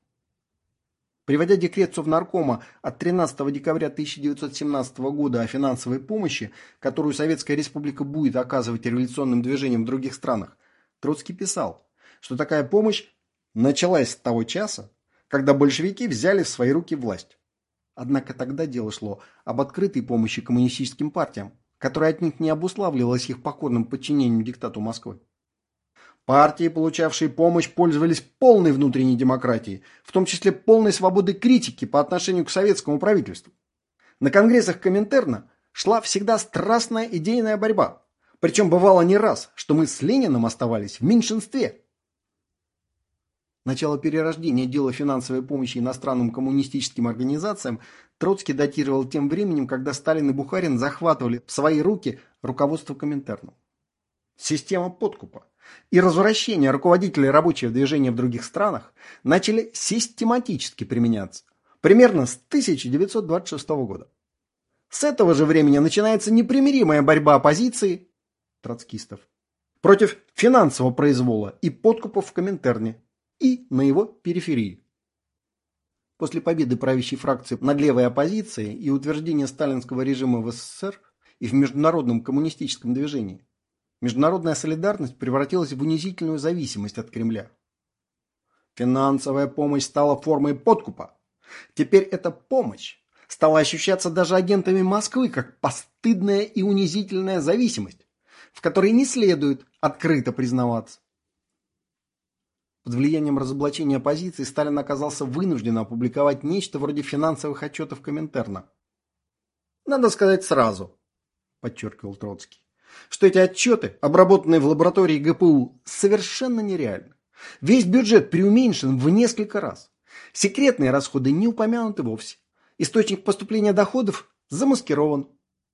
Приводя декрет Совнаркома от тринадцатого декабря тысяча девятьсот семнадцатого года о финансовой помощи, которую Советская Республика будет оказывать революционным движениям в других странах, Троцкий писал, что такая помощь началась с того часа, когда большевики взяли в свои руки власть. Однако тогда дело шло об открытой помощи коммунистическим партиям, которая от них не обуславливалась их покорным подчинением диктату Москвы. Партии, получавшие помощь, пользовались полной внутренней демократией, в том числе полной свободой критики по отношению к советскому правительству. На конгрессах Коминтерна шла всегда страстная идейная борьба, причем бывало не раз, что мы с Лениным оставались в меньшинстве. Начало перерождения дела финансовой помощи иностранным коммунистическим организациям Троцкий датировал тем временем, когда Сталин и Бухарин захватывали в свои руки руководство Коминтерна. Система подкупа и развращения руководителей рабочих движений в других странах начали систематически применяться примерно с тысяча девятьсот двадцать шестого года. С этого же времени начинается непримиримая борьба оппозиции, троцкистов, против финансового произвола и подкупов в Коминтерне и на его периферии. После победы правящей фракции над левой оппозицией и утверждения сталинского режима в эс эс эс эр и в международном коммунистическом движении, международная солидарность превратилась в унизительную зависимость от Кремля. Финансовая помощь стала формой подкупа. Теперь эта помощь стала ощущаться даже агентами Москвы как постыдная и унизительная зависимость, в которой не следует открыто признаваться. Под влиянием разоблачения оппозиции Сталин оказался вынужден опубликовать нечто вроде финансовых отчетов Коминтерна. «Надо сказать сразу», – подчеркивал Троцкий, что эти отчеты, обработанные в лаборатории ГПУ, совершенно нереальны. Весь бюджет преуменьшен в несколько раз. Секретные расходы не упомянуты вовсе. Источник поступления доходов замаскирован.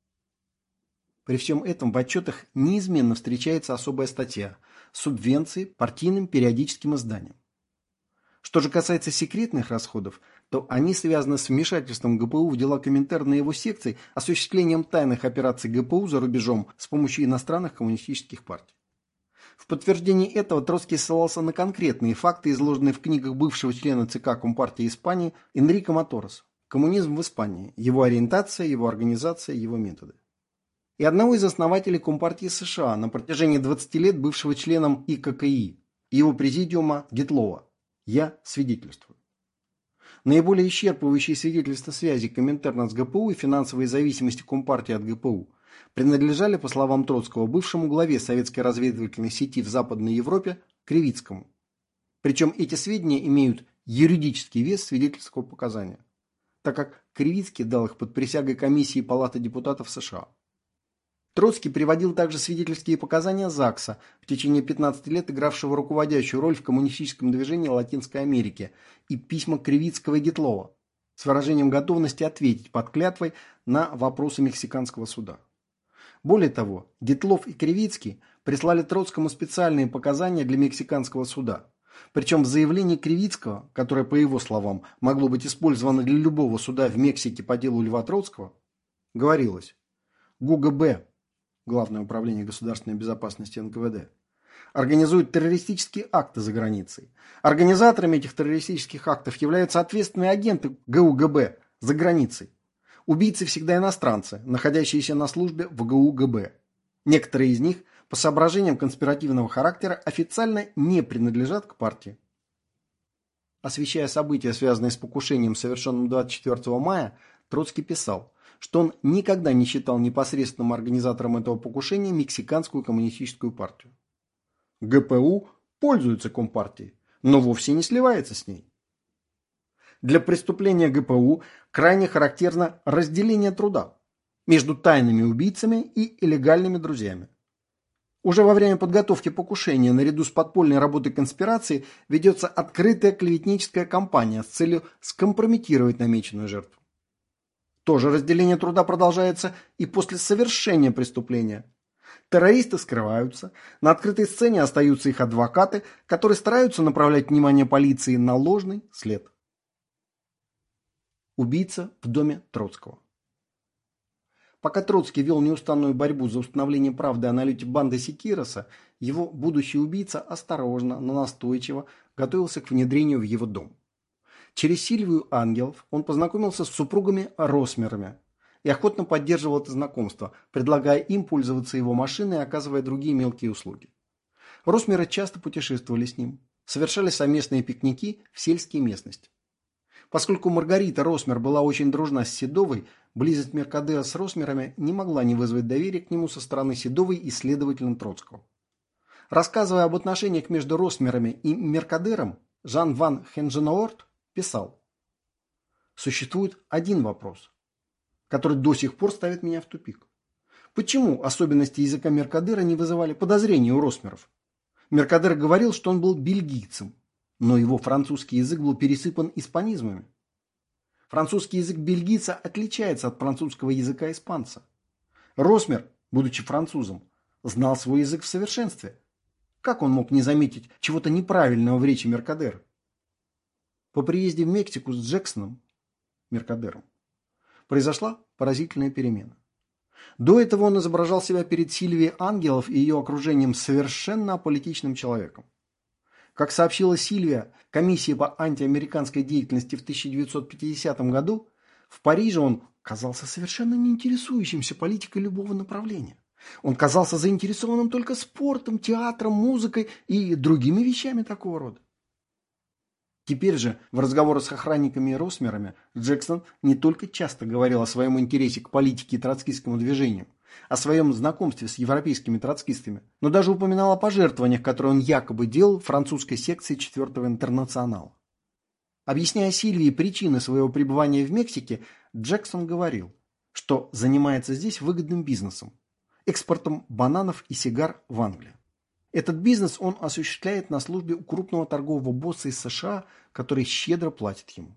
При всем этом в отчетах неизменно встречается особая статья – субвенции партийным периодическим изданиям. Что же касается секретных расходов, то они связаны с вмешательством ГПУ в дела Коминтерна и его секций, осуществлением тайных операций ГПУ за рубежом с помощью иностранных коммунистических партий. В подтверждении этого Троцкий ссылался на конкретные факты, изложенные в книгах бывшего члена ЦК Компартии Испании Энрико Матороса «Коммунизм в Испании. Его ориентация, его организация, его методы». И одного из основателей Компартии США, на протяжении двадцати лет бывшего членом И К К И, его президиума Гитлова. Я свидетельствую. Наиболее исчерпывающие свидетельства связи Коминтерна с ГПУ и финансовой зависимости Компартии от ГПУ принадлежали, по словам Троцкого, бывшему главе советской разведывательной сети в Западной Европе Кривицкому. Причем эти сведения имеют юридический вес свидетельского показания, так как Кривицкий дал их под присягой комиссии Палаты депутатов США. Троцкий приводил также свидетельские показания ЗАГСа, в течение пятнадцати лет игравшего руководящую роль в коммунистическом движении Латинской Америки, и письма Кривицкого и Гитлова с выражением готовности ответить под клятвой на вопросы мексиканского суда. Более того, Гитлов и Кривицкий прислали Троцкому специальные показания для мексиканского суда. Причем в заявлении Кривицкого, которое, по его словам, могло быть использовано для любого суда в Мексике по делу Льва Троцкого, говорилось: ГУГБ, Главное управление государственной безопасности Эн Ка Вэ Дэ, организует террористические акты за границей. Организаторами этих террористических актов являются ответственные агенты Гэ У Гэ Бэ за границей. Убийцы всегда иностранцы, находящиеся на службе в Гэ У Гэ Бэ. Некоторые из них, по соображениям конспиративного характера, официально не принадлежат к партии. Освещая события, связанные с покушением, совершенным двадцать четвёртого мая, Троцкий писал, что он никогда не считал непосредственным организатором этого покушения мексиканскую коммунистическую партию. Гэ Пэ У пользуется Компартией, но вовсе не сливается с ней. Для преступления Гэ Пэ У крайне характерно разделение труда между тайными убийцами и легальными друзьями. Уже во время подготовки покушения наряду с подпольной работой конспирации ведется открытая клеветническая кампания с целью скомпрометировать намеченную жертву. То же разделение труда продолжается и после совершения преступления. Террористы скрываются, на открытой сцене остаются их адвокаты, которые стараются направлять внимание полиции на ложный след. Убийца в доме Троцкого. Пока Троцкий вел неустанную борьбу за установление правды о налете банды Секироса, его будущий убийца осторожно, но настойчиво готовился к внедрению в его дом. Через Сильвию Ангелов он познакомился с супругами Росмерами и охотно поддерживал это знакомство, предлагая им пользоваться его машиной и оказывая другие мелкие услуги. Росмеры часто путешествовали с ним, совершали совместные пикники в сельские местности. Поскольку Маргарита Росмер была очень дружна с Седовой, близость Меркадера с Росмерами не могла не вызвать доверия к нему со стороны Седовой и, следовательно, Троцкого. Рассказывая об отношениях между Росмерами и Меркадером, Жан ван Хенженоорт писал: «Существует один вопрос, который до сих пор ставит меня в тупик. Почему особенности языка Меркадера не вызывали подозрений у Росмеров? Меркадер говорил, что он был бельгийцем, но его французский язык был пересыпан испанизмами. Французский язык бельгийца отличается от французского языка испанца. Росмер, будучи французом, знал свой язык в совершенстве. Как он мог не заметить чего-то неправильного в речи Меркадера? По приезде в Мексику с Джексоном, Меркадером, произошла поразительная перемена. До этого он изображал себя перед Сильвией Ангелов и ее окружением совершенно аполитичным человеком. Как сообщила Сильвия комиссии по антиамериканской деятельности в тысяча девятьсот пятидесятом году, в Париже он казался совершенно не интересующимся политикой любого направления. Он казался заинтересованным только спортом, театром, музыкой и другими вещами такого рода. Теперь же в разговорах с охранниками и Росмерами Джексон не только часто говорил о своем интересе к политике и троцкистскому движению, о своем знакомстве с европейскими троцкистами, но даже упоминал о пожертвованиях, которые он якобы делал французской секции четвёртого интернационала. Объясняя Сильвии причины своего пребывания в Мексике, Джексон говорил, что занимается здесь выгодным бизнесом – экспортом бананов и сигар в Англию. Этот бизнес он осуществляет на службе у крупного торгового босса из США, который щедро платит ему.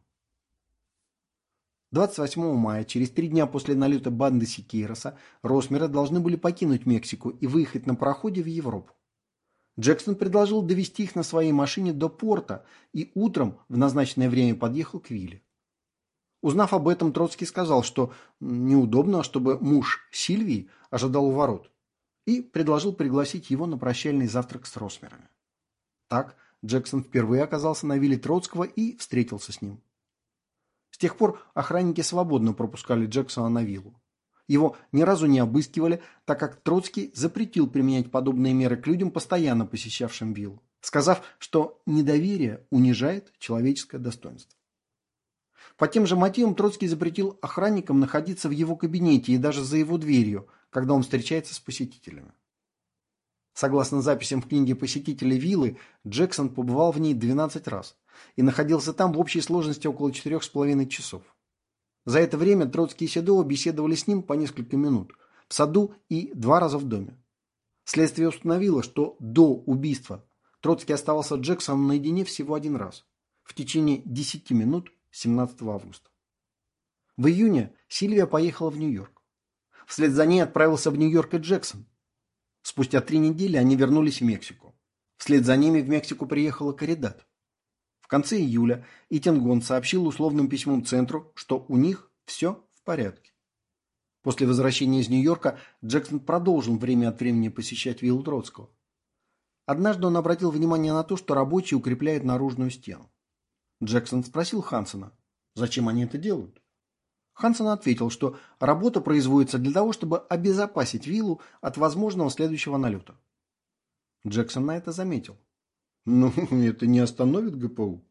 двадцать восьмого мая, через три дня после налета банды Сикейроса, Росмеры должны были покинуть Мексику и выехать на пароходе в Европу. Джексон предложил довезти их на своей машине до порта и утром в назначенное время подъехал к вилле. Узнав об этом, Троцкий сказал, что неудобно, чтобы муж Сильвии ожидал у ворот, и предложил пригласить его на прощальный завтрак с Росмерами. Так Джексон впервые оказался на вилле Троцкого и встретился с ним. С тех пор охранники свободно пропускали Джексона на виллу. Его ни разу не обыскивали, так как Троцкий запретил применять подобные меры к людям, постоянно посещавшим виллу, сказав, что недоверие унижает человеческое достоинство. По тем же мотивам Троцкий запретил охранникам находиться в его кабинете и даже за его дверью, когда он встречается с посетителями. Согласно записям в книге посетителей виллы, Джексон побывал в ней двенадцать раз и находился там в общей сложности около четырех с половиной часов. За это время Троцкий и Седова беседовали с ним по несколько минут в саду и два раза в доме. Следствие установило, что до убийства Троцкий оставался с Джексоном наедине всего один раз в течение десяти минут семнадцатого августа. В июне Сильвия поехала в Нью-Йорк. Вслед за ней отправился в Нью-Йорк и Джексон. Спустя три недели они вернулись в Мексику. Вслед за ними в Мексику приехала Каридат. В конце июля Итингон сообщил условным письмом Центру, что у них все в порядке. После возвращения из Нью-Йорка Джексон продолжил время от времени посещать виллу Троцкого. Однажды он обратил внимание на то, что рабочие укрепляют наружную стену. Джексон спросил Хансена, зачем они это делают. Хансен ответил, что работа производится для того, чтобы обезопасить виллу от возможного следующего налета. Джексон на это заметил. Ну, это не остановит ГПУ.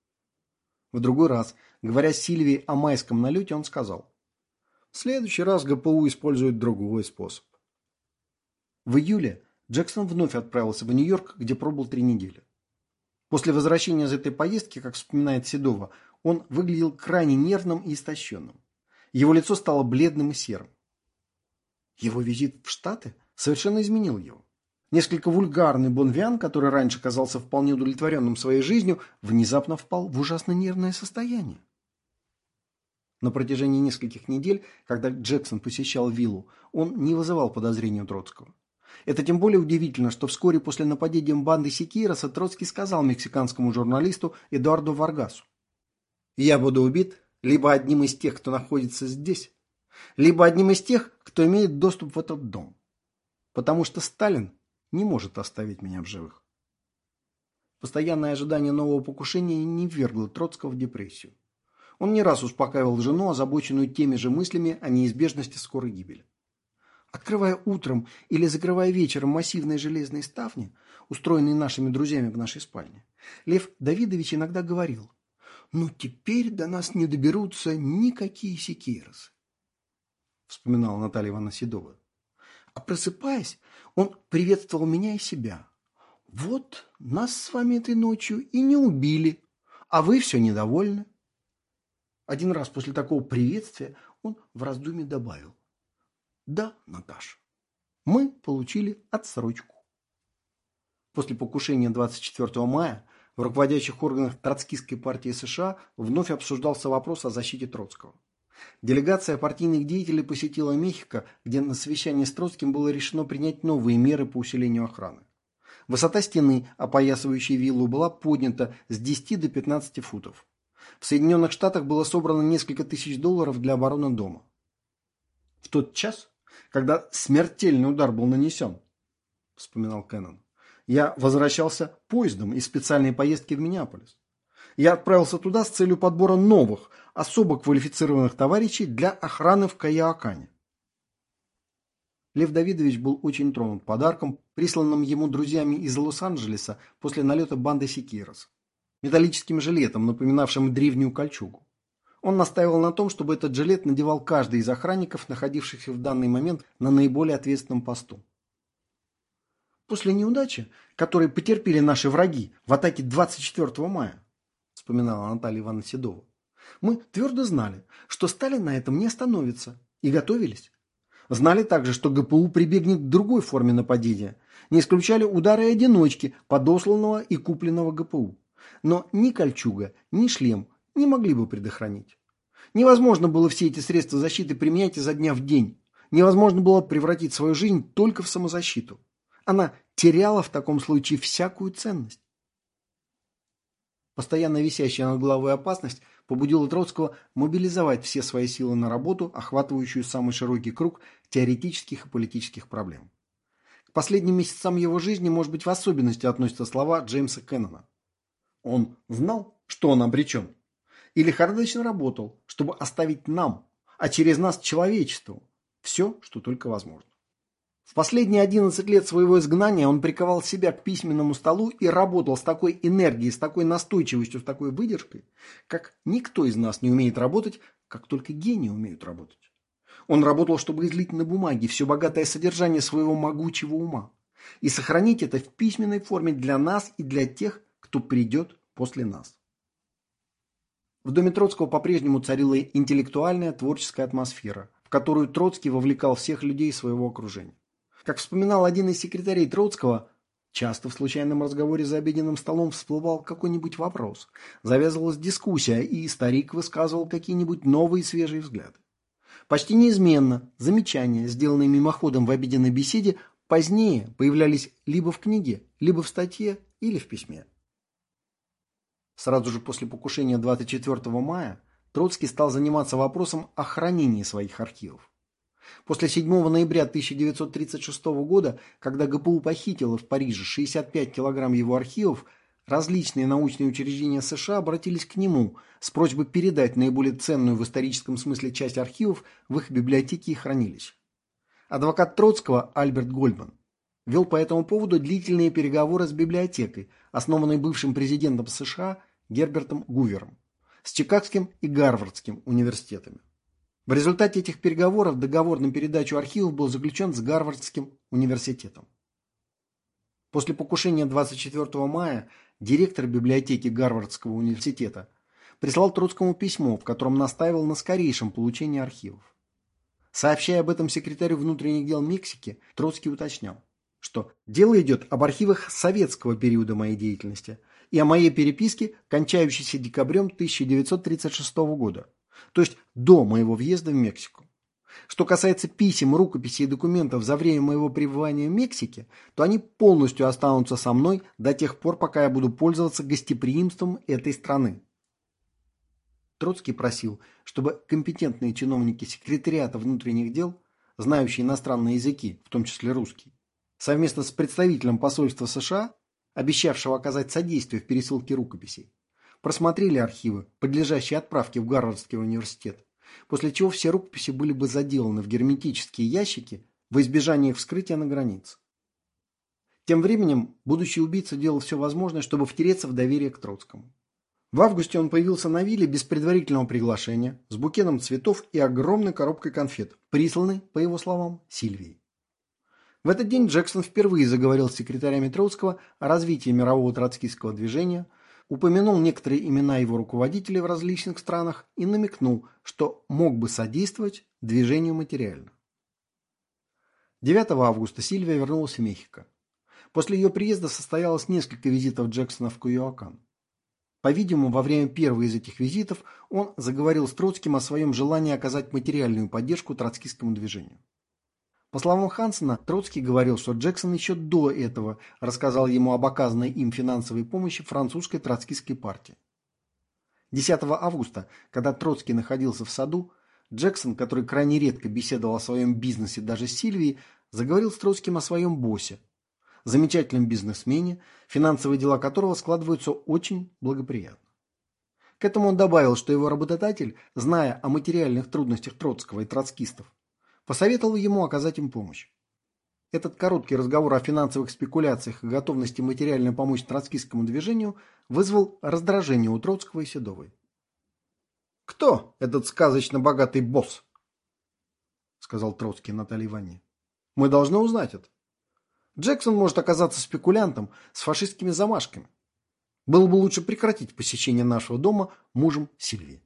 В другой раз, говоря с Сильвией о майском налете, он сказал, в следующий раз ГПУ использует другой способ. В июле Джексон вновь отправился в Нью-Йорк, где пробыл три недели. После возвращения из этой поездки, как вспоминает Седова, он выглядел крайне нервным и истощенным. Его лицо стало бледным и серым. Его визит в Штаты совершенно изменил его. Несколько вульгарный Бонвиан, который раньше казался вполне удовлетворенным своей жизнью, внезапно впал в ужасно нервное состояние. На протяжении нескольких недель, когда Джексон посещал виллу, он не вызывал подозрений у Троцкого. Это тем более удивительно, что вскоре после нападения банды Сикейроса Троцкий сказал мексиканскому журналисту Эдуарду Варгасу: «Я буду убит либо одним из тех, кто находится здесь, либо одним из тех, кто имеет доступ в этот дом, потому что Сталин не может оставить меня в живых». Постоянное ожидание нового покушения не ввергло Троцкого в депрессию. Он не раз успокаивал жену, озабоченную теми же мыслями о неизбежности скорой гибели. Открывая утром или закрывая вечером массивные железные ставни, устроенные нашими друзьями в нашей спальне, Лев Давидович иногда говорил: «Ну теперь до нас не доберутся никакие Сикейросы», вспоминала Наталья Ивановна Седова. А просыпаясь, он приветствовал меня и себя. «Вот нас с вами этой ночью и не убили, а вы все недовольны». Один раз после такого приветствия он в раздумье добавил: «Да, Наташа, мы получили отсрочку». После покушения двадцать четвёртого мая в руководящих органах Троцкистской партии США вновь обсуждался вопрос о защите Троцкого. Делегация партийных деятелей посетила Мехико, где на совещании с Троцким было решено принять новые меры по усилению охраны. Высота стены, опоясывающей виллу, была поднята с десяти до пятнадцати футов. В Соединенных Штатах было собрано несколько тысяч долларов для обороны дома. В тот час, когда смертельный удар был нанесен, вспоминал Кеннон, я возвращался поездом из специальной поездки в Миннеаполис. Я отправился туда с целью подбора новых, особо квалифицированных товарищей для охраны в Каяакане. Лев Давидович был очень тронут подарком, присланным ему друзьями из Лос-Анджелеса после налета банды Сикейрос, металлическим жилетом, напоминавшим древнюю кольчугу. Он настаивал на том, чтобы этот жилет надевал каждый из охранников, находившихся в данный момент на наиболее ответственном посту. «После неудачи, которую потерпели наши враги в атаке двадцать четвёртого мая», вспоминала Наталья Ивановна Седова, «мы твердо знали, что Сталин на этом не остановится, и готовились. Знали также, что ГПУ прибегнет к другой форме нападения, не исключали удары одиночки, подосланного и купленного ГПУ. Но ни кольчуга, ни шлем не могли бы предохранить. Невозможно было все эти средства защиты применять изо дня в день. Невозможно было превратить свою жизнь только в самозащиту. Она теряла в таком случае всякую ценность». Постоянно висящая над головой опасность побудила Троцкого мобилизовать все свои силы на работу, охватывающую самый широкий круг теоретических и политических проблем. К последним месяцам его жизни, может быть, в особенности относятся слова Джеймса Кеннона. Он знал, что он обречен, и лихорадочно работал, чтобы оставить нам, а через нас человечеству, все, что только возможно. В последние одиннадцать лет своего изгнания он приковал себя к письменному столу и работал с такой энергией, с такой настойчивостью, с такой выдержкой, как никто из нас не умеет работать, как только гении умеют работать. Он работал, чтобы излить на бумаге все богатое содержание своего могучего ума и сохранить это в письменной форме для нас и для тех, кто придет после нас. В доме Троцкого по-прежнему царила интеллектуальная творческая атмосфера, в которую Троцкий вовлекал всех людей своего окружения. Как вспоминал один из секретарей Троцкого, часто в случайном разговоре за обеденным столом всплывал какой-нибудь вопрос, завязывалась дискуссия, и старик высказывал какие-нибудь новые свежие взгляды. Почти неизменно замечания, сделанные мимоходом в обеденной беседе, позднее появлялись либо в книге, либо в статье или в письме. Сразу же после покушения двадцать четвёртого мая Троцкий стал заниматься вопросом о хранении своих архивов. После седьмого ноября тысяча девятьсот тридцать шестого года, когда ГПУ похитило в Париже шестьдесят пять килограмм его архивов, различные научные учреждения США обратились к нему с просьбой передать наиболее ценную в историческом смысле часть архивов в их библиотеки и хранилища. Адвокат Троцкого Альберт Гольдман вел по этому поводу длительные переговоры с библиотекой, основанной бывшим президентом США Гербертом Гувером, с Чикагским и Гарвардским университетами. В результате этих переговоров договор на передачу архивов был заключен с Гарвардским университетом. После покушения двадцать четвёртого мая директор библиотеки Гарвардского университета прислал Троцкому письмо, в котором настаивал на скорейшем получении архивов. Сообщая об этом секретарю внутренних дел Мексики, Троцкий уточнял, что дело идет об архивах советского периода моей деятельности и о моей переписке, кончающейся декабрем тысяча девятьсот тридцать шестого года, то есть до моего въезда в Мексику. Что касается писем, рукописей и документов за время моего пребывания в Мексике, то они полностью останутся со мной до тех пор, пока я буду пользоваться гостеприимством этой страны. Троцкий просил, чтобы компетентные чиновники секретариата внутренних дел, знающие иностранные языки, в том числе русский, совместно с представителем посольства США, обещавшего оказать содействие в пересылке рукописей, просмотрели архивы, подлежащие отправке в Гарвардский университет, после чего все рукописи были бы заделаны в герметические ящики во избежание их вскрытия на границе. Тем временем будущий убийца делал все возможное, чтобы втереться в доверие к Троцкому. В августе он появился на вилле без предварительного приглашения, с букетом цветов и огромной коробкой конфет, присланной, по его словам, Сильвией. В этот день Джексон впервые заговорил с секретарями Троцкого о развитии мирового троцкистского движения, упомянул некоторые имена его руководителей в различных странах и намекнул, что мог бы содействовать движению материально. девятого августа Сильвия вернулась в Мехико. После ее приезда состоялось несколько визитов Джексона в Куйоакан. По-видимому, во время первого из этих визитов он заговорил с Троцким о своем желании оказать материальную поддержку троцкистскому движению. По словам Хансена, Троцкий говорил, что Джексон еще до этого рассказал ему об оказанной им финансовой помощи французской троцкистской партии. десятого августа, когда Троцкий находился в саду, Джексон, который крайне редко беседовал о своем бизнесе даже с Сильвией, заговорил с Троцким о своем боссе, замечательном бизнесмене, финансовые дела которого складываются очень благоприятно. К этому он добавил, что его работодатель, зная о материальных трудностях Троцкого и троцкистов, посоветовал ему оказать им помощь. Этот короткий разговор о финансовых спекуляциях и готовности материально помочь троцкистскому движению вызвал раздражение у Троцкого и Седовой. «Кто этот сказочно богатый босс?» — сказал Троцкий Наталье Ивановне. «Мы должны узнать это. Джексон может оказаться спекулянтом с фашистскими замашками. Было бы лучше прекратить посещение нашего дома мужем Сильвии».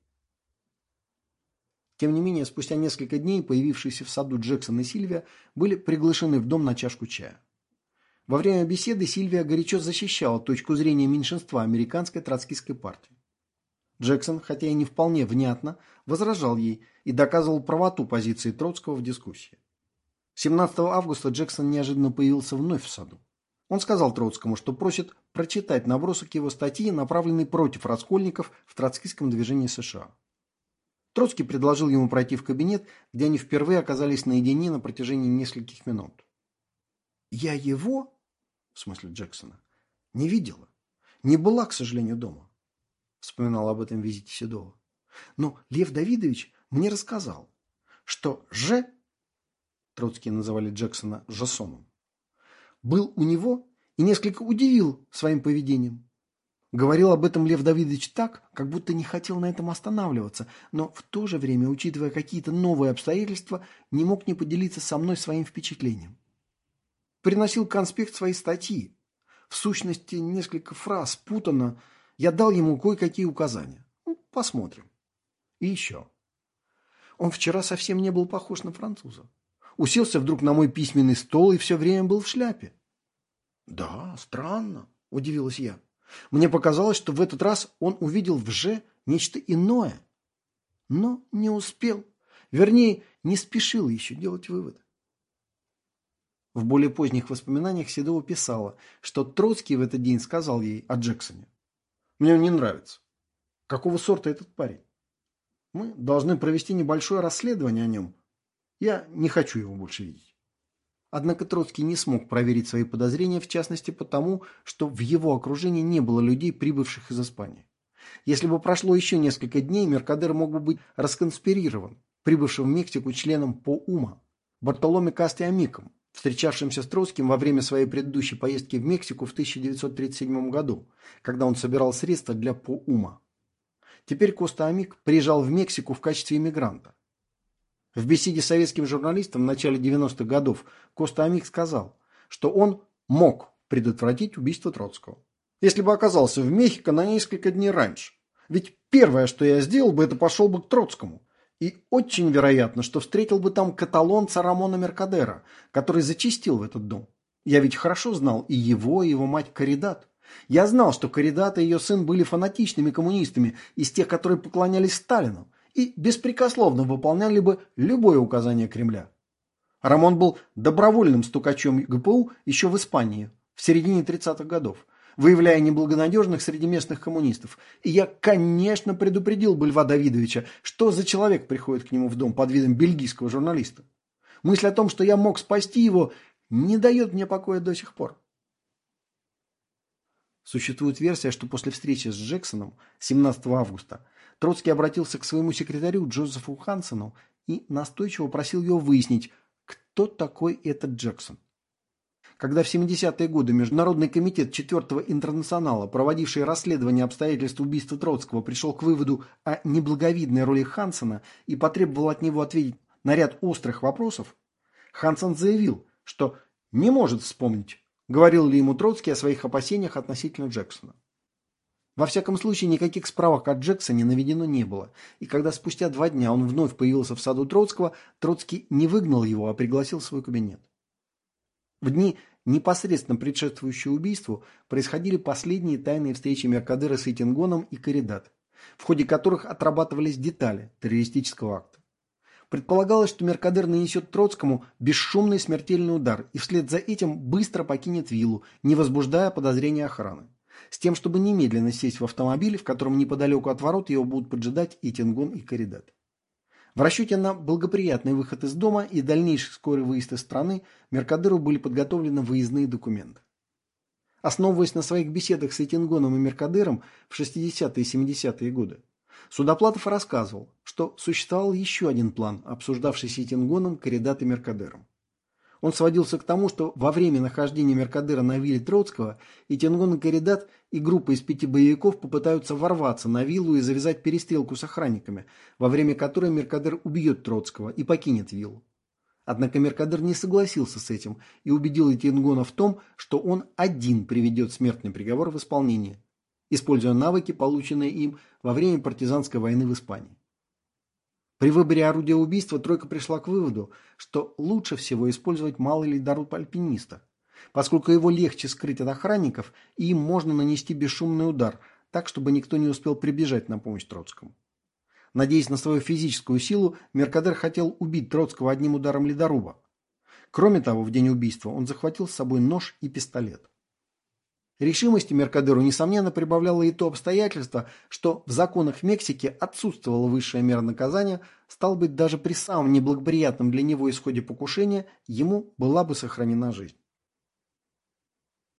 Тем не менее, спустя несколько дней появившиеся в саду Джексон и Сильвия были приглашены в дом на чашку чая. Во время беседы Сильвия горячо защищала точку зрения меньшинства американской троцкистской партии. Джексон, хотя и не вполне внятно, возражал ей и доказывал правоту позиции Троцкого в дискуссии. семнадцатого августа Джексон неожиданно появился вновь в саду. Он сказал Троцкому, что просит прочитать набросок его статьи, направленной против раскольников в троцкистском движении США. Троцкий предложил ему пройти в кабинет, где они впервые оказались наедине на протяжении нескольких минут. «Я его, в смысле Джексона, не видела, не была, к сожалению, дома», вспоминал об этом визите Седова. «Но Лев Давидович мне рассказал, что Ж, Троцкие называли Джексона Жасоном, был у него и несколько удивил своим поведением. Говорил об этом Лев Давидович так, как будто не хотел на этом останавливаться, но в то же время, учитывая какие-то новые обстоятельства, не мог не поделиться со мной своим впечатлением. Приносил конспект своей статьи. В сущности, несколько фраз путано. Я дал ему кое-какие указания. Ну, посмотрим. И еще. Он вчера совсем не был похож на француза. Уселся вдруг на мой письменный стол и все время был в шляпе». «Да, странно», – удивилась я. «Мне показалось, что в этот раз он увидел в Ж нечто иное. Но не успел. Вернее, не спешил еще делать выводы». В более поздних воспоминаниях Седова писала, что Троцкий в этот день сказал ей о Джексоне: «Мне он не нравится. Какого сорта этот парень? Мы должны провести небольшое расследование о нем. Я не хочу его больше видеть». Однако Троцкий не смог проверить свои подозрения, в частности потому, что в его окружении не было людей, прибывших из Испании. Если бы прошло еще несколько дней, Меркадер мог бы быть расконспирирован прибывшим в Мексику членом ПОУМа Бартоломе Кастиамиком, встречавшимся с Троцким во время своей предыдущей поездки в Мексику в тысяча девятьсот тридцать седьмом году, когда он собирал средства для ПОУМа. Теперь Коста-Амик приезжал в Мексику в качестве иммигранта. В беседе с советским журналистом в начале девяностых годов Коста-Амик сказал, что он мог предотвратить убийство Троцкого, если бы оказался в Мехико на несколько дней раньше. Ведь первое, что я сделал бы, это пошел бы к Троцкому. И очень вероятно, что встретил бы там каталонца Рамона Меркадера, который зачастил в этот дом. Я ведь хорошо знал и его, и его мать Каридат. Я знал, что Каридат и ее сын были фанатичными коммунистами, из тех, которые поклонялись Сталину, и беспрекословно выполняли бы любое указание Кремля. Рамон был добровольным стукачом ГПУ еще в Испании, в середине тридцатых годов, выявляя неблагонадежных среди местных коммунистов. И я, конечно, предупредил бы Льва Давидовича, что за человек приходит к нему в дом под видом бельгийского журналиста. Мысль о том, что я мог спасти его, не дает мне покоя до сих пор. Существует версия, что после встречи с Джексоном семнадцатого августа Троцкий обратился к своему секретарю Джозефу Хансену и настойчиво просил его выяснить, кто такой этот Джексон. Когда в семидесятые годы Международный комитет четвертого интернационала, проводивший расследование обстоятельств убийства Троцкого, пришел к выводу о неблаговидной роли Хансена и потребовал от него ответить на ряд острых вопросов, Хансен заявил, что не может вспомнить, говорил ли ему Троцкий о своих опасениях относительно Джексона. Во всяком случае, никаких справок о Джексоне наведено не было, и когда спустя два дня он вновь появился в саду Троцкого, Троцкий не выгнал его, а пригласил в свой кабинет. В дни, непосредственно предшествующие убийству, происходили последние тайные встречи Меркадера с Итингоном и Каридат, в ходе которых отрабатывались детали террористического акта. Предполагалось, что Меркадер нанесет Троцкому бесшумный смертельный удар и вслед за этим быстро покинет виллу, не возбуждая подозрения охраны, с тем, чтобы немедленно сесть в автомобиль, в котором неподалеку от ворот его будут поджидать Итингон и Каридат. В расчете на благоприятный выход из дома и дальнейший скорый выезд из страны Меркадеру были подготовлены выездные документы. Основываясь на своих беседах с Итингоном и Меркадером в шестидесятые и семидесятые годы, Судоплатов рассказывал, что существовал еще один план, обсуждавшийся Итингоном, Каридат и Меркадером. Он сводился к тому, что во время нахождения Меркадера на вилле Троцкого Этьенгон и Коридат и группа из пяти боевиков попытаются ворваться на виллу и завязать перестрелку с охранниками, во время которой Меркадер убьет Троцкого и покинет виллу. Однако Меркадер не согласился с этим и убедил Этьенгона в том, что он один приведет смертный приговор в исполнение, используя навыки, полученные им во время партизанской войны в Испании. При выборе орудия убийства тройка пришла к выводу, что лучше всего использовать малый ледоруб альпиниста, поскольку его легче скрыть от охранников и им можно нанести бесшумный удар, так, чтобы никто не успел прибежать на помощь Троцкому. Надеясь на свою физическую силу, Меркадер хотел убить Троцкого одним ударом ледоруба. Кроме того, в день убийства он захватил с собой нож и пистолет. Решимости Меркадеру, несомненно, прибавляло и то обстоятельство, что в законах Мексики отсутствовала высшая мера наказания, стало быть, даже при самом неблагоприятном для него исходе покушения ему была бы сохранена жизнь.